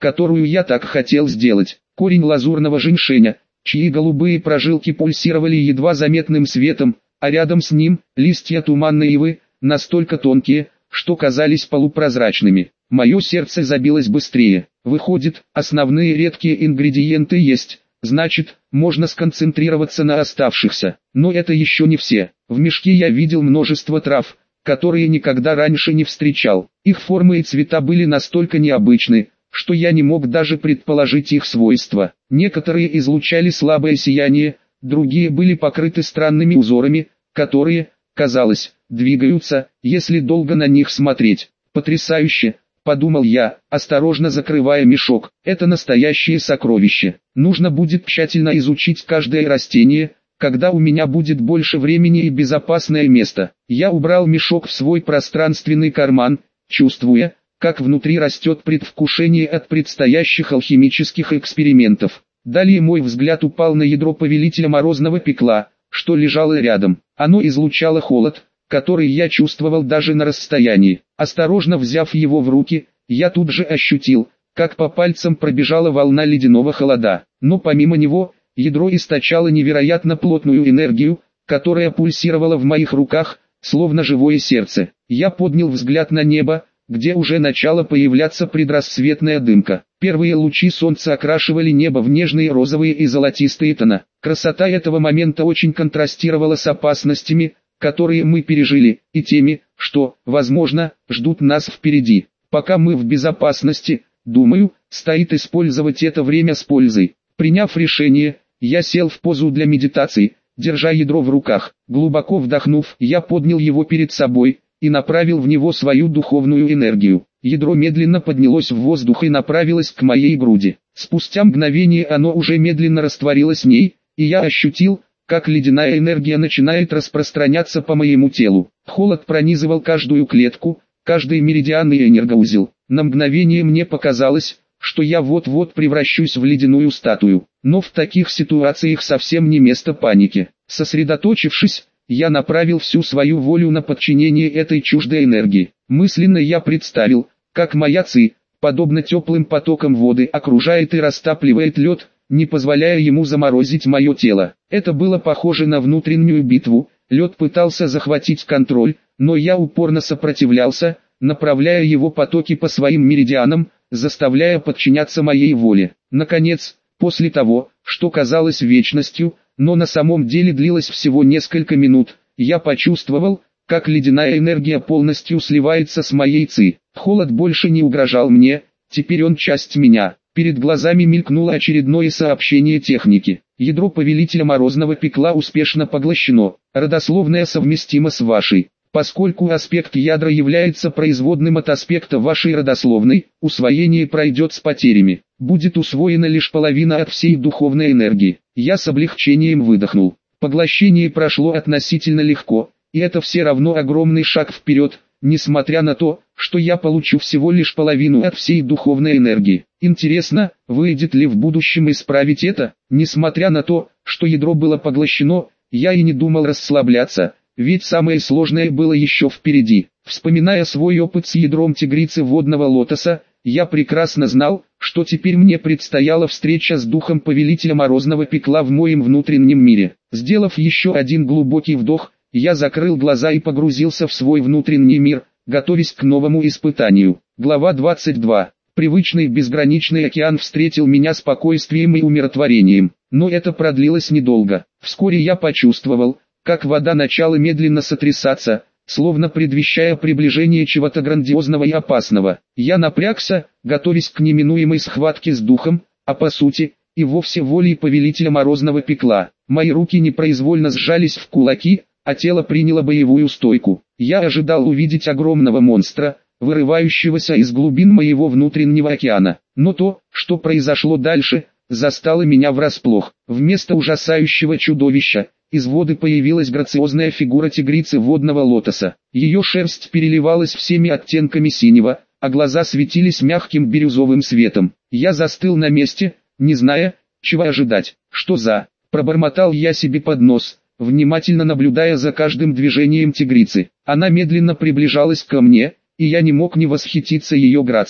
которую я так хотел сделать. Корень лазурного женьшеня, чьи голубые прожилки пульсировали едва заметным светом, а рядом с ним листья туманной ивы, настолько тонкие, что казались полупрозрачными. Мое сердце забилось быстрее. Выходит, основные редкие ингредиенты есть, значит, можно сконцентрироваться на оставшихся. Но это еще не все. В мешке я видел множество трав, которые никогда раньше не встречал. Их формы и цвета были настолько необычны, что я не мог даже предположить их свойства. Некоторые излучали слабое сияние, другие были покрыты странными узорами, которые, казалось, двигаются, если долго на них смотреть. Потрясающе, подумал я, осторожно закрывая мешок. Это настоящее сокровище. Нужно будет тщательно изучить каждое растение, когда у меня будет больше времени и безопасное место. Я убрал мешок в свой пространственный карман, чувствуя, как внутри растет предвкушение от предстоящих алхимических экспериментов. Далее мой взгляд упал на ядро повелителя морозного пекла, что лежало рядом. Оно излучало холод, который я чувствовал даже на расстоянии. Осторожно взяв его в руки, я тут же ощутил, как по пальцам пробежала волна ледяного холода. Но помимо него, ядро источало невероятно плотную энергию, которая пульсировала в моих руках, словно живое сердце. Я поднял взгляд на небо, где уже начала появляться предрассветная дымка. Первые лучи солнца окрашивали небо в нежные розовые и золотистые тона. Красота этого момента очень контрастировала с опасностями, которые мы пережили, и теми, что, возможно, ждут нас впереди. Пока мы в безопасности, думаю, стоит использовать это время с пользой. Приняв решение, я сел в позу для медитации, держа ядро в руках. Глубоко вдохнув, я поднял его перед собой и направил в него свою духовную энергию. Ядро медленно поднялось в воздух и направилось к моей груди. Спустя мгновение оно уже медленно растворилось в ней, и я ощутил, как ледяная энергия начинает распространяться по моему телу. Холод пронизывал каждую клетку, каждый меридиан и энергоузел. На мгновение мне показалось, что я вот-вот превращусь в ледяную статую. Но в таких ситуациях совсем не место панике. Сосредоточившись, я направил всю свою волю на подчинение этой чуждой энергии. Мысленно я представил, как моя ци, подобно теплым потокам воды, окружает и растапливает лед, не позволяя ему заморозить мое тело. Это было похоже на внутреннюю битву. Лед пытался захватить контроль, но я упорно сопротивлялся, направляя его потоки по своим меридианам, заставляя подчиняться моей воле. Наконец, после того, что казалось вечностью, но на самом деле длилось всего несколько минут, я почувствовал, как ледяная энергия полностью сливается с моей ци. Холод больше не угрожал мне, теперь он часть меня. Перед глазами мелькнуло очередное сообщение техники. Ядро повелителя морозного пекла успешно поглощено. Родословная совместима с вашей. Поскольку аспект ядра является производным от аспекта вашей родословной, усвоение пройдет с потерями. Будет усвоена лишь половина от всей духовной энергии. Я с облегчением выдохнул. Поглощение прошло относительно легко, и это все равно огромный шаг вперед, несмотря на то, что я получу всего лишь половину от всей духовной энергии. Интересно, выйдет ли в будущем исправить это? Несмотря на то, что ядро было поглощено, я и не думал расслабляться. Ведь самое сложное было еще впереди. Вспоминая свой опыт с ядром тигрицы водного лотоса, я прекрасно знал, что теперь мне предстояла встреча с духом повелителя морозного пекла в моем внутреннем мире. Сделав еще один глубокий вдох, я закрыл глаза и погрузился в свой внутренний мир, готовясь к новому испытанию. Глава двадцать два. Привычный безграничный океан встретил меня спокойствием и умиротворением. Но это продлилось недолго. Вскоре я почувствовал, как вода начала медленно сотрясаться, словно предвещая приближение чего-то грандиозного и опасного. Я напрягся, готовясь к неминуемой схватке с духом, а по сути, и вовсе волей повелителя морозного пекла. Мои руки непроизвольно сжались в кулаки, а тело приняло боевую стойку. Я ожидал увидеть огромного монстра, вырывающегося из глубин моего внутреннего океана. Но то, что произошло дальше, застало меня врасплох. Вместо ужасающего чудовища, из воды появилась грациозная фигура тигрицы водного лотоса. Ее шерсть переливалась всеми оттенками синего, а глаза светились мягким бирюзовым светом. Я застыл на месте, не зная, чего ожидать. Что за... Пробормотал я себе под нос, внимательно наблюдая за каждым движением тигрицы. Она медленно приближалась ко мне, и я не мог не восхититься ее грацией.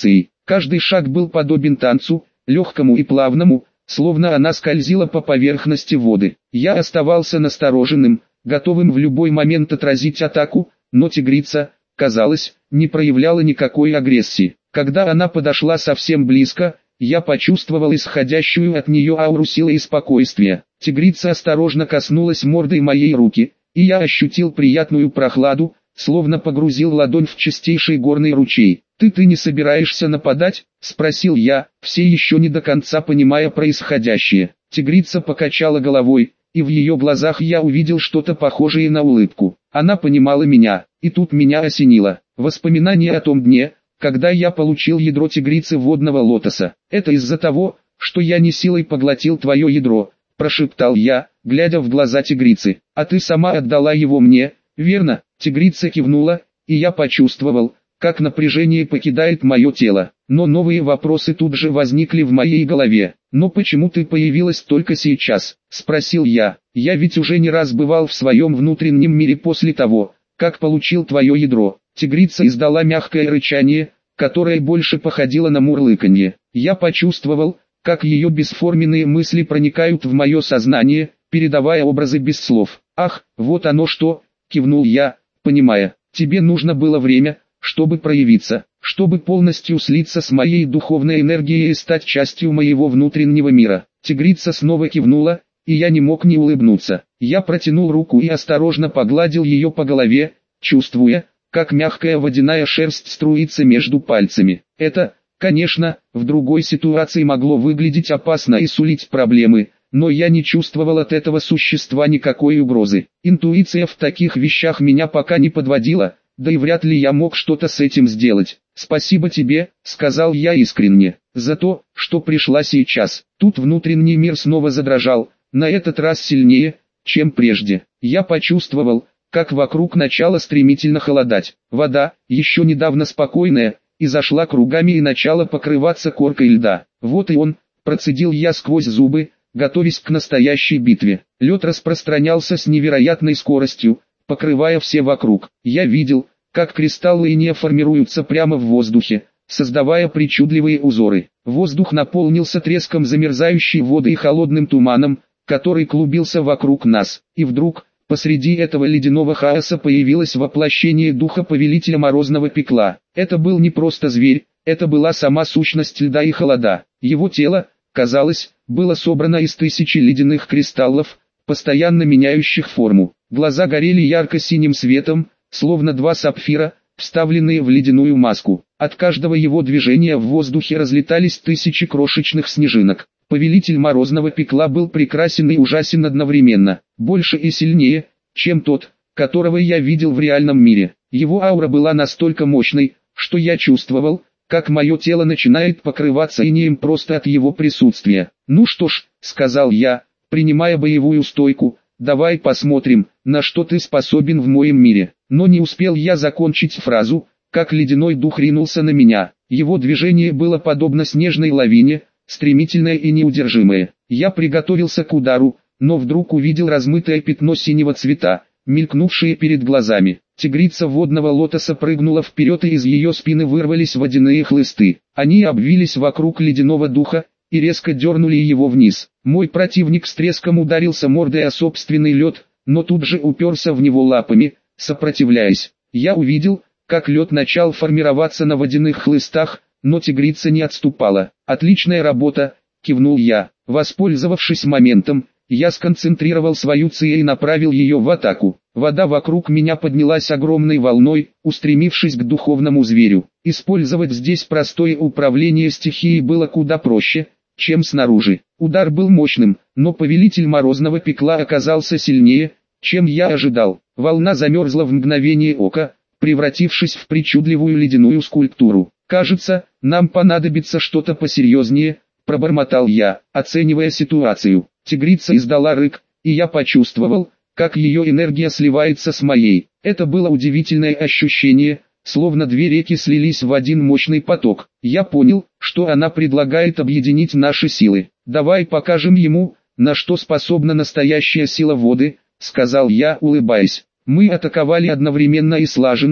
Каждый шаг был подобен танцу, легкому и плавному, словно она скользила по поверхности воды. Я оставался настороженным, готовым в любой момент отразить атаку, но тигрица, казалось, не проявляла никакой агрессии. Когда она подошла совсем близко, я почувствовал исходящую от нее ауру силы и спокойствия. Тигрица осторожно коснулась мордой моей руки, и я ощутил приятную прохладу, словно погрузил ладонь в чистейший горный ручей. «Ты ты не собираешься нападать?» – спросил я, все еще не до конца понимая происходящее. Тигрица покачала головой, и в ее глазах я увидел что-то похожее на улыбку. Она понимала меня, и тут меня осенило. Воспоминание о том дне, когда я получил ядро тигрицы водного лотоса. «Это из-за того, что я не силой поглотил твое ядро», – прошептал я, глядя в глаза тигрицы. «А ты сама отдала его мне, верно?» Тигрица кивнула, и я почувствовал, как напряжение покидает мое тело. Но новые вопросы тут же возникли в моей голове. «Но почему ты появилась только сейчас?» – спросил я. «Я ведь уже не раз бывал в своем внутреннем мире после того, как получил твое ядро». Тигрица издала мягкое рычание, которое больше походило на мурлыканье. Я почувствовал, как ее бесформенные мысли проникают в мое сознание, передавая образы без слов. «Ах, вот оно что!» – кивнул я, понимая. «Тебе нужно было время, чтобы проявиться, чтобы полностью слиться с моей духовной энергией и стать частью моего внутреннего мира». Тигрица снова кивнула, и я не мог не улыбнуться. Я протянул руку и осторожно погладил ее по голове, чувствуя, как мягкая водяная шерсть струится между пальцами. Это, конечно, в другой ситуации могло выглядеть опасно и сулить проблемы, но я не чувствовал от этого существа никакой угрозы. Интуиция в таких вещах меня пока не подводила, да и вряд ли я мог что-то с этим сделать. «Спасибо тебе», — сказал я искренне, — «за то, что пришла сейчас». Тут внутренний мир снова задрожал, на этот раз сильнее, чем прежде. Я почувствовал, как вокруг начало стремительно холодать. Вода, еще недавно спокойная, и зашла кругами и начала покрываться коркой льда. «Вот и он», — процедил я сквозь зубы, готовясь к настоящей битве. Лед распространялся с невероятной скоростью, покрывая все вокруг. Я видел, как кристаллы иния формируются прямо в воздухе, создавая причудливые узоры. Воздух наполнился треском замерзающей воды и холодным туманом, который клубился вокруг нас. И вдруг, посреди этого ледяного хаоса появилось воплощение духа повелителя морозного пекла. Это был не просто зверь, это была сама сущность льда и холода. Его тело, казалось, было собрано из тысячи ледяных кристаллов, постоянно меняющих форму. Глаза горели ярко-синим светом, словно два сапфира, вставленные в ледяную маску. От каждого его движения в воздухе разлетались тысячи крошечных снежинок. Повелитель морозного пекла был прекрасен и ужасен одновременно, больше и сильнее, чем тот, которого я видел в реальном мире. Его аура была настолько мощной, что я чувствовал, как мое тело начинает покрываться инеем просто от его присутствия. «Ну что ж», — сказал я, принимая боевую стойку, — «давай посмотрим, на что ты способен в моем мире». Но не успел я закончить фразу, как ледяной дух ринулся на меня. Его движение было подобно снежной лавине, стремительное и неудержимое. Я приготовился к удару, но вдруг увидел размытое пятно синего цвета, мелькнувшее перед глазами. Тигрица водного лотоса прыгнула вперед, и из ее спины вырвались водяные хлысты. Они обвились вокруг ледяного духа и резко дернули его вниз. Мой противник с треском ударился мордой о собственный лед, но тут же уперся в него лапами, сопротивляясь. Я увидел, как лед начал формироваться на водяных хлыстах, но тигрица не отступала. «Отличная работа», — кивнул я. Воспользовавшись моментом, я сконцентрировал свою ци и направил ее в атаку. Вода вокруг меня поднялась огромной волной, устремившись к духовному зверю. Использовать здесь простое управление стихией было куда проще, чем снаружи. Удар был мощным, но повелитель морозного пекла оказался сильнее, чем я ожидал. Волна замерзла в мгновение ока, превратившись в причудливую ледяную скульптуру. «Кажется, нам понадобится что-то посерьезнее», — пробормотал я, оценивая ситуацию. Тигрица издала рык, и я почувствовал, как ее энергия сливается с моей. Это было удивительное ощущение, словно две реки слились в один мощный поток. Я понял, что она предлагает объединить наши силы. «Давай покажем ему, на что способна настоящая сила воды», — сказал я, улыбаясь. Мы атаковали одновременно и слаженно,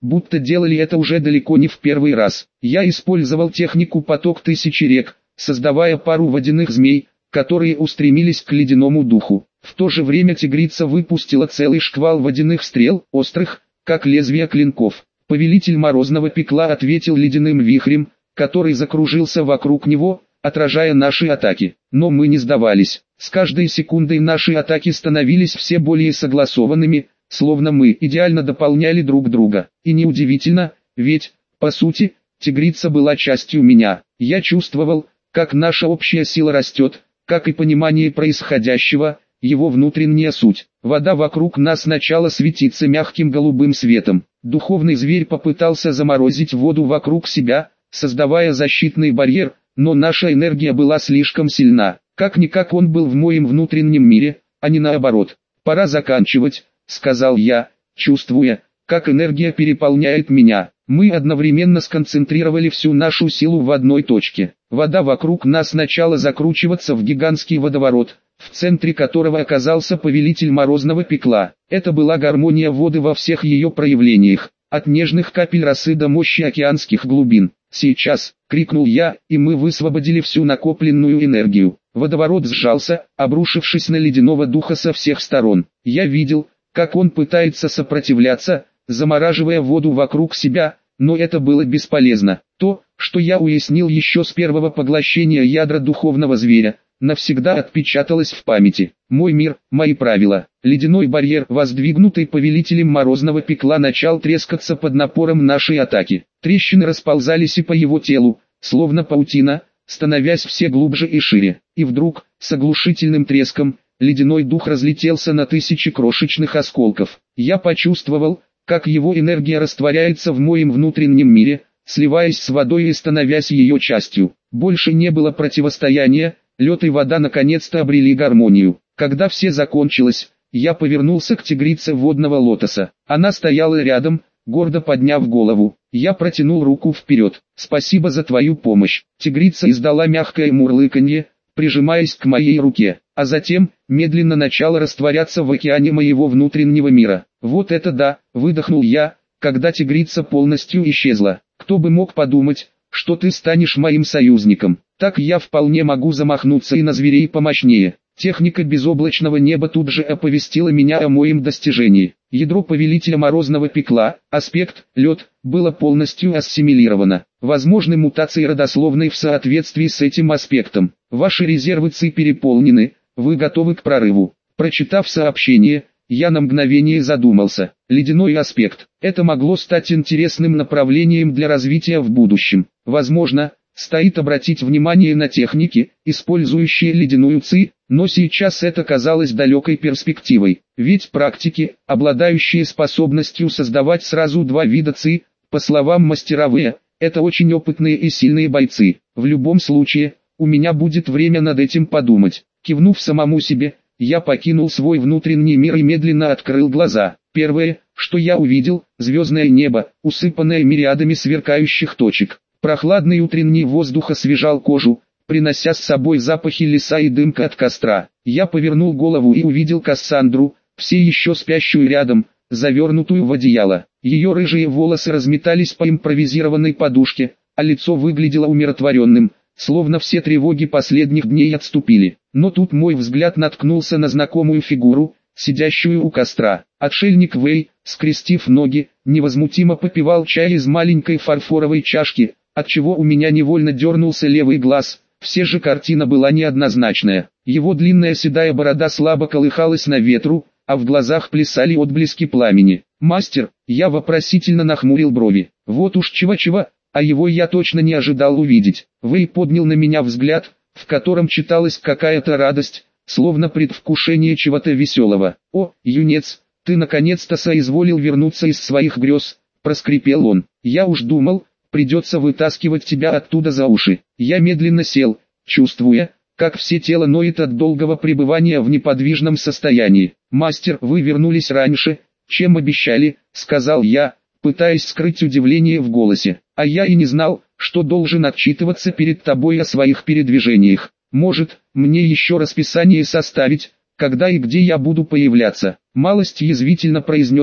будто делали это уже далеко не в первый раз. Я использовал технику поток тысячи рек, создавая пару водяных змей, которые устремились к ледяному духу. В то же время тигрица выпустила целый шквал водяных стрел, острых, как лезвия клинков. Повелитель морозного пекла ответил ледяным вихрем, который закружился вокруг него, отражая наши атаки. Но мы не сдавались. С каждой секундой наши атаки становились все более согласованными, словно мы идеально дополняли друг друга. И неудивительно, ведь, по сути, тигрица была частью меня. Я чувствовал, как наша общая сила растет, как и понимание происходящего, его внутренняя суть. Вода вокруг нас начала светиться мягким голубым светом. Духовный зверь попытался заморозить воду вокруг себя, создавая защитный барьер, но наша энергия была слишком сильна. Как-никак он был в моем внутреннем мире, а не наоборот. «Пора заканчивать», — сказал я, чувствуя, как энергия переполняет меня. Мы одновременно сконцентрировали всю нашу силу в одной точке. Вода вокруг нас начала закручиваться в гигантский водоворот, в центре которого оказался повелитель морозного пекла. Это была гармония воды во всех ее проявлениях, от нежных капель росы до мощи океанских глубин. «Сейчас!» — крикнул я, и мы высвободили всю накопленную энергию. Водоворот сжался, обрушившись на ледяного духа со всех сторон. Я видел, как он пытается сопротивляться, замораживая воду вокруг себя, но это было бесполезно. То, что я уяснил еще с первого поглощения ядра духовного зверя, навсегда отпечаталось в памяти. Мой мир, мои правила. Ледяной барьер, воздвигнутый повелителем морозного пекла, начал трескаться под напором нашей атаки. Трещины расползались и по его телу, словно паутина, становясь все глубже и шире. И вдруг, с оглушительным треском, ледяной дух разлетелся на тысячи крошечных осколков. Я почувствовал, как его энергия растворяется в моем внутреннем мире, сливаясь с водой и становясь ее частью. Больше не было противостояния, лед и вода наконец-то обрели гармонию. Когда все закончилось, я повернулся к тигрице водного лотоса. Она стояла рядом, гордо подняв голову. Я протянул руку вперед. «Спасибо за твою помощь». Тигрица издала мягкое мурлыканье, прижимаясь к моей руке, а затем медленно начала растворяться в океане моего внутреннего мира. «Вот это да!» — выдохнул я, когда тигрица полностью исчезла. «Кто бы мог подумать, что ты станешь моим союзником. Так я вполне могу замахнуться и на зверей помощнее». Техника безоблачного неба тут же оповестила меня о моем достижении. Ядро повелителя морозного пекла, аспект, лед, было полностью ассимилировано. Возможны мутации родословной в соответствии с этим аспектом. Ваши резервы ЦИ переполнены, вы готовы к прорыву. Прочитав сообщение, я на мгновение задумался. Ледяной аспект. Это могло стать интересным направлением для развития в будущем. Возможно, стоит обратить внимание на техники, использующие ледяную ЦИ, но сейчас это казалось далекой перспективой. Ведь практики, обладающие способностью создавать сразу два вида ЦИ, по словам мастеровые, это очень опытные и сильные бойцы. В любом случае, у меня будет время над этим подумать. Кивнув самому себе, я покинул свой внутренний мир и медленно открыл глаза. Первое, что я увидел, звездное небо, усыпанное мириадами сверкающих точек. Прохладный утренний воздух освежал кожу, принося с собой запахи леса и дымка от костра. Я повернул голову и увидел Кассандру, все еще спящую рядом, завернутую в одеяло. Ее рыжие волосы разметались по импровизированной подушке, а лицо выглядело умиротворенным, словно все тревоги последних дней отступили. Но тут мой взгляд наткнулся на знакомую фигуру, сидящую у костра. Отшельник Вэй, скрестив ноги, невозмутимо попивал чай из маленькой фарфоровой чашки, отчего у меня невольно дернулся левый глаз. Все же картина была неоднозначная. Его длинная седая борода слабо колыхалась на ветру, а в глазах плясали отблески пламени. «Мастер», я вопросительно нахмурил брови. Вот уж чего-чего, а его я точно не ожидал увидеть. Вэй поднял на меня взгляд, в котором читалась какая-то радость, словно предвкушение чего-то веселого. «О, юнец, ты наконец-то соизволил вернуться из своих грез», — проскрипел он. «Я уж думал, придется вытаскивать тебя оттуда за уши». Я медленно сел, чувствуя, как все тело ноет от долгого пребывания в неподвижном состоянии. «Мастер, вы вернулись раньше, чем обещали», — сказал я, пытаясь скрыть удивление в голосе. «А я и не знал, что должен отчитываться перед тобой о своих передвижениях. Может, мне еще расписание составить, когда и где я буду появляться?» Малость язвительно произнес он.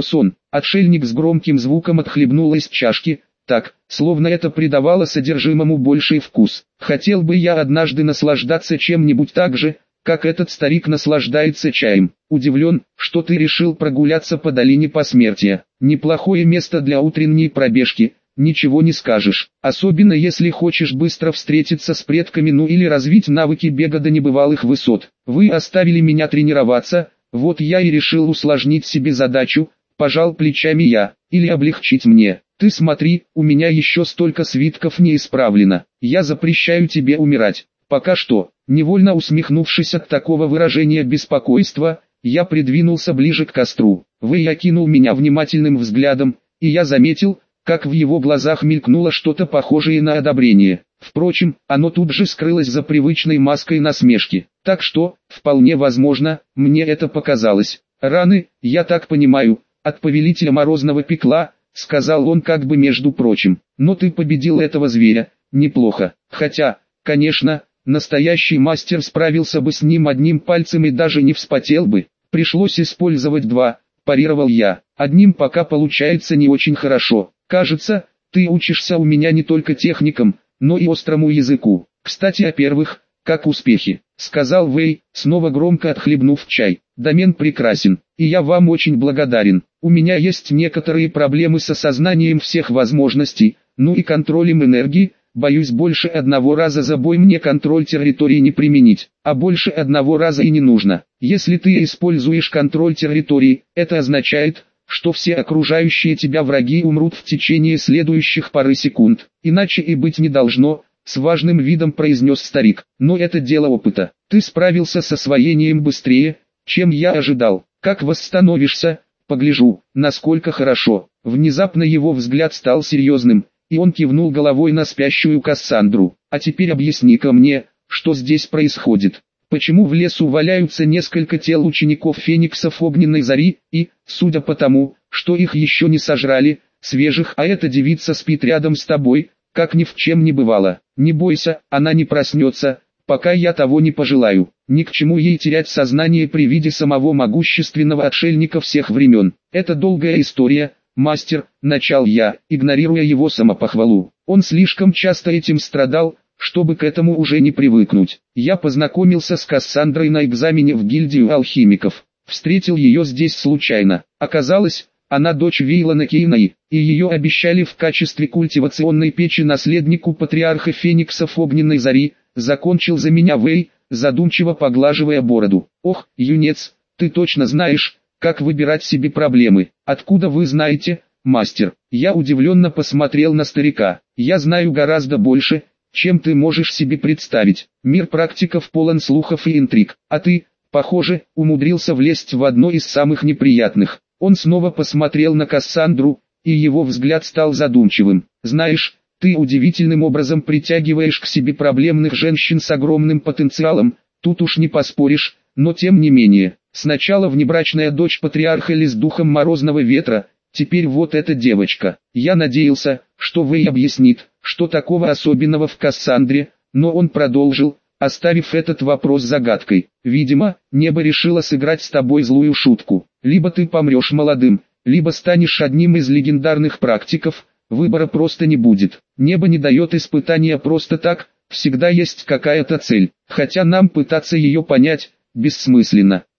Отшельник с громким звуком отхлебнул из чашки, так, словно это придавало содержимому больший вкус. Хотел бы я однажды наслаждаться чем-нибудь так же, как этот старик наслаждается чаем. Удивлен, что ты решил прогуляться по долине посмертия. Неплохое место для утренней пробежки, ничего не скажешь. Особенно если хочешь быстро встретиться с предками, ну или развить навыки бега до небывалых высот. Вы оставили меня тренироваться, вот я и решил усложнить себе задачу, пожал плечами я, или облегчить мне. Ты смотри, у меня еще столько свитков не исправлено. Я запрещаю тебе умирать. Пока что, невольно усмехнувшись от такого выражения беспокойства, я придвинулся ближе к костру. Вэй окинул меня внимательным взглядом, и я заметил, как в его глазах мелькнуло что-то похожее на одобрение. Впрочем, оно тут же скрылось за привычной маской насмешки. Так что, вполне возможно, мне это показалось. Раны, я так понимаю, от повелителя Морозного Пекла, сказал он как бы между прочим. Но ты победил этого зверя, неплохо. Хотя, конечно, настоящий мастер справился бы с ним одним пальцем и даже не вспотел бы. Пришлось использовать два, парировал я. Одним пока получается не очень хорошо. Кажется, ты учишься у меня не только техникам, но и острому языку. Кстати, о первых, как успехи, сказал Вэй, снова громко отхлебнув чай. Домен прекрасен, и я вам очень благодарен. У меня есть некоторые проблемы с осознанием всех возможностей, ну и контролем энергии. Боюсь, больше одного раза за бой мне контроль территории не применить, а больше одного раза и не нужно. Если ты используешь контроль территории, это означает, что все окружающие тебя враги умрут в течение следующих пары секунд. Иначе и быть не должно, с важным видом произнес старик. Но это дело опыта. Ты справился с освоением быстрее, чем я ожидал. Как восстановишься? Погляжу, насколько хорошо. Внезапно его взгляд стал серьезным, и он кивнул головой на спящую Кассандру. А теперь объясни-ка мне, что здесь происходит. Почему в лесу валяются несколько тел учеников Фениксов Огненной Зари, и, судя по тому, что их еще не сожрали, свежих, а эта девица спит рядом с тобой, как ни в чем не бывало. Не бойся, она не проснется, пока я того не пожелаю. Ни к чему ей терять сознание при виде самого могущественного отшельника всех времен. Это долгая история, мастер, начал я, игнорируя его самопохвалу. Он слишком часто этим страдал, чтобы к этому уже не привыкнуть. Я познакомился с Кассандрой на экзамене в гильдию алхимиков. Встретил ее здесь случайно. Оказалось, она дочь Вейлана Кейнаи, и ее обещали в качестве культивационной печи наследнику патриарха Фениксов Огненной Зари. Закончил за меня Вэй, задумчиво поглаживая бороду. Ох, юнец, ты точно знаешь, как выбирать себе проблемы. Откуда вы знаете, мастер? Я удивленно посмотрел на старика. Я знаю гораздо больше, чем ты можешь себе представить. Мир практиков полон слухов и интриг, а ты, похоже, умудрился влезть в одно из самых неприятных. Он снова посмотрел на Кассандру, и его взгляд стал задумчивым. Знаешь, ты удивительным образом притягиваешь к себе проблемных женщин с огромным потенциалом, тут уж не поспоришь, но тем не менее. Сначала внебрачная дочь патриарха Ли с духом Морозного Ветра, теперь вот эта девочка. Я надеялся, что Вэй объяснит, что такого особенного в Кассандре, но он продолжил, оставив этот вопрос загадкой. Видимо, небо решило сыграть с тобой злую шутку. Либо ты помрешь молодым, либо станешь одним из легендарных практиков, выбора просто не будет. Небо не дает испытания просто так, всегда есть какая-то цель, хотя нам пытаться ее понять, бессмысленно.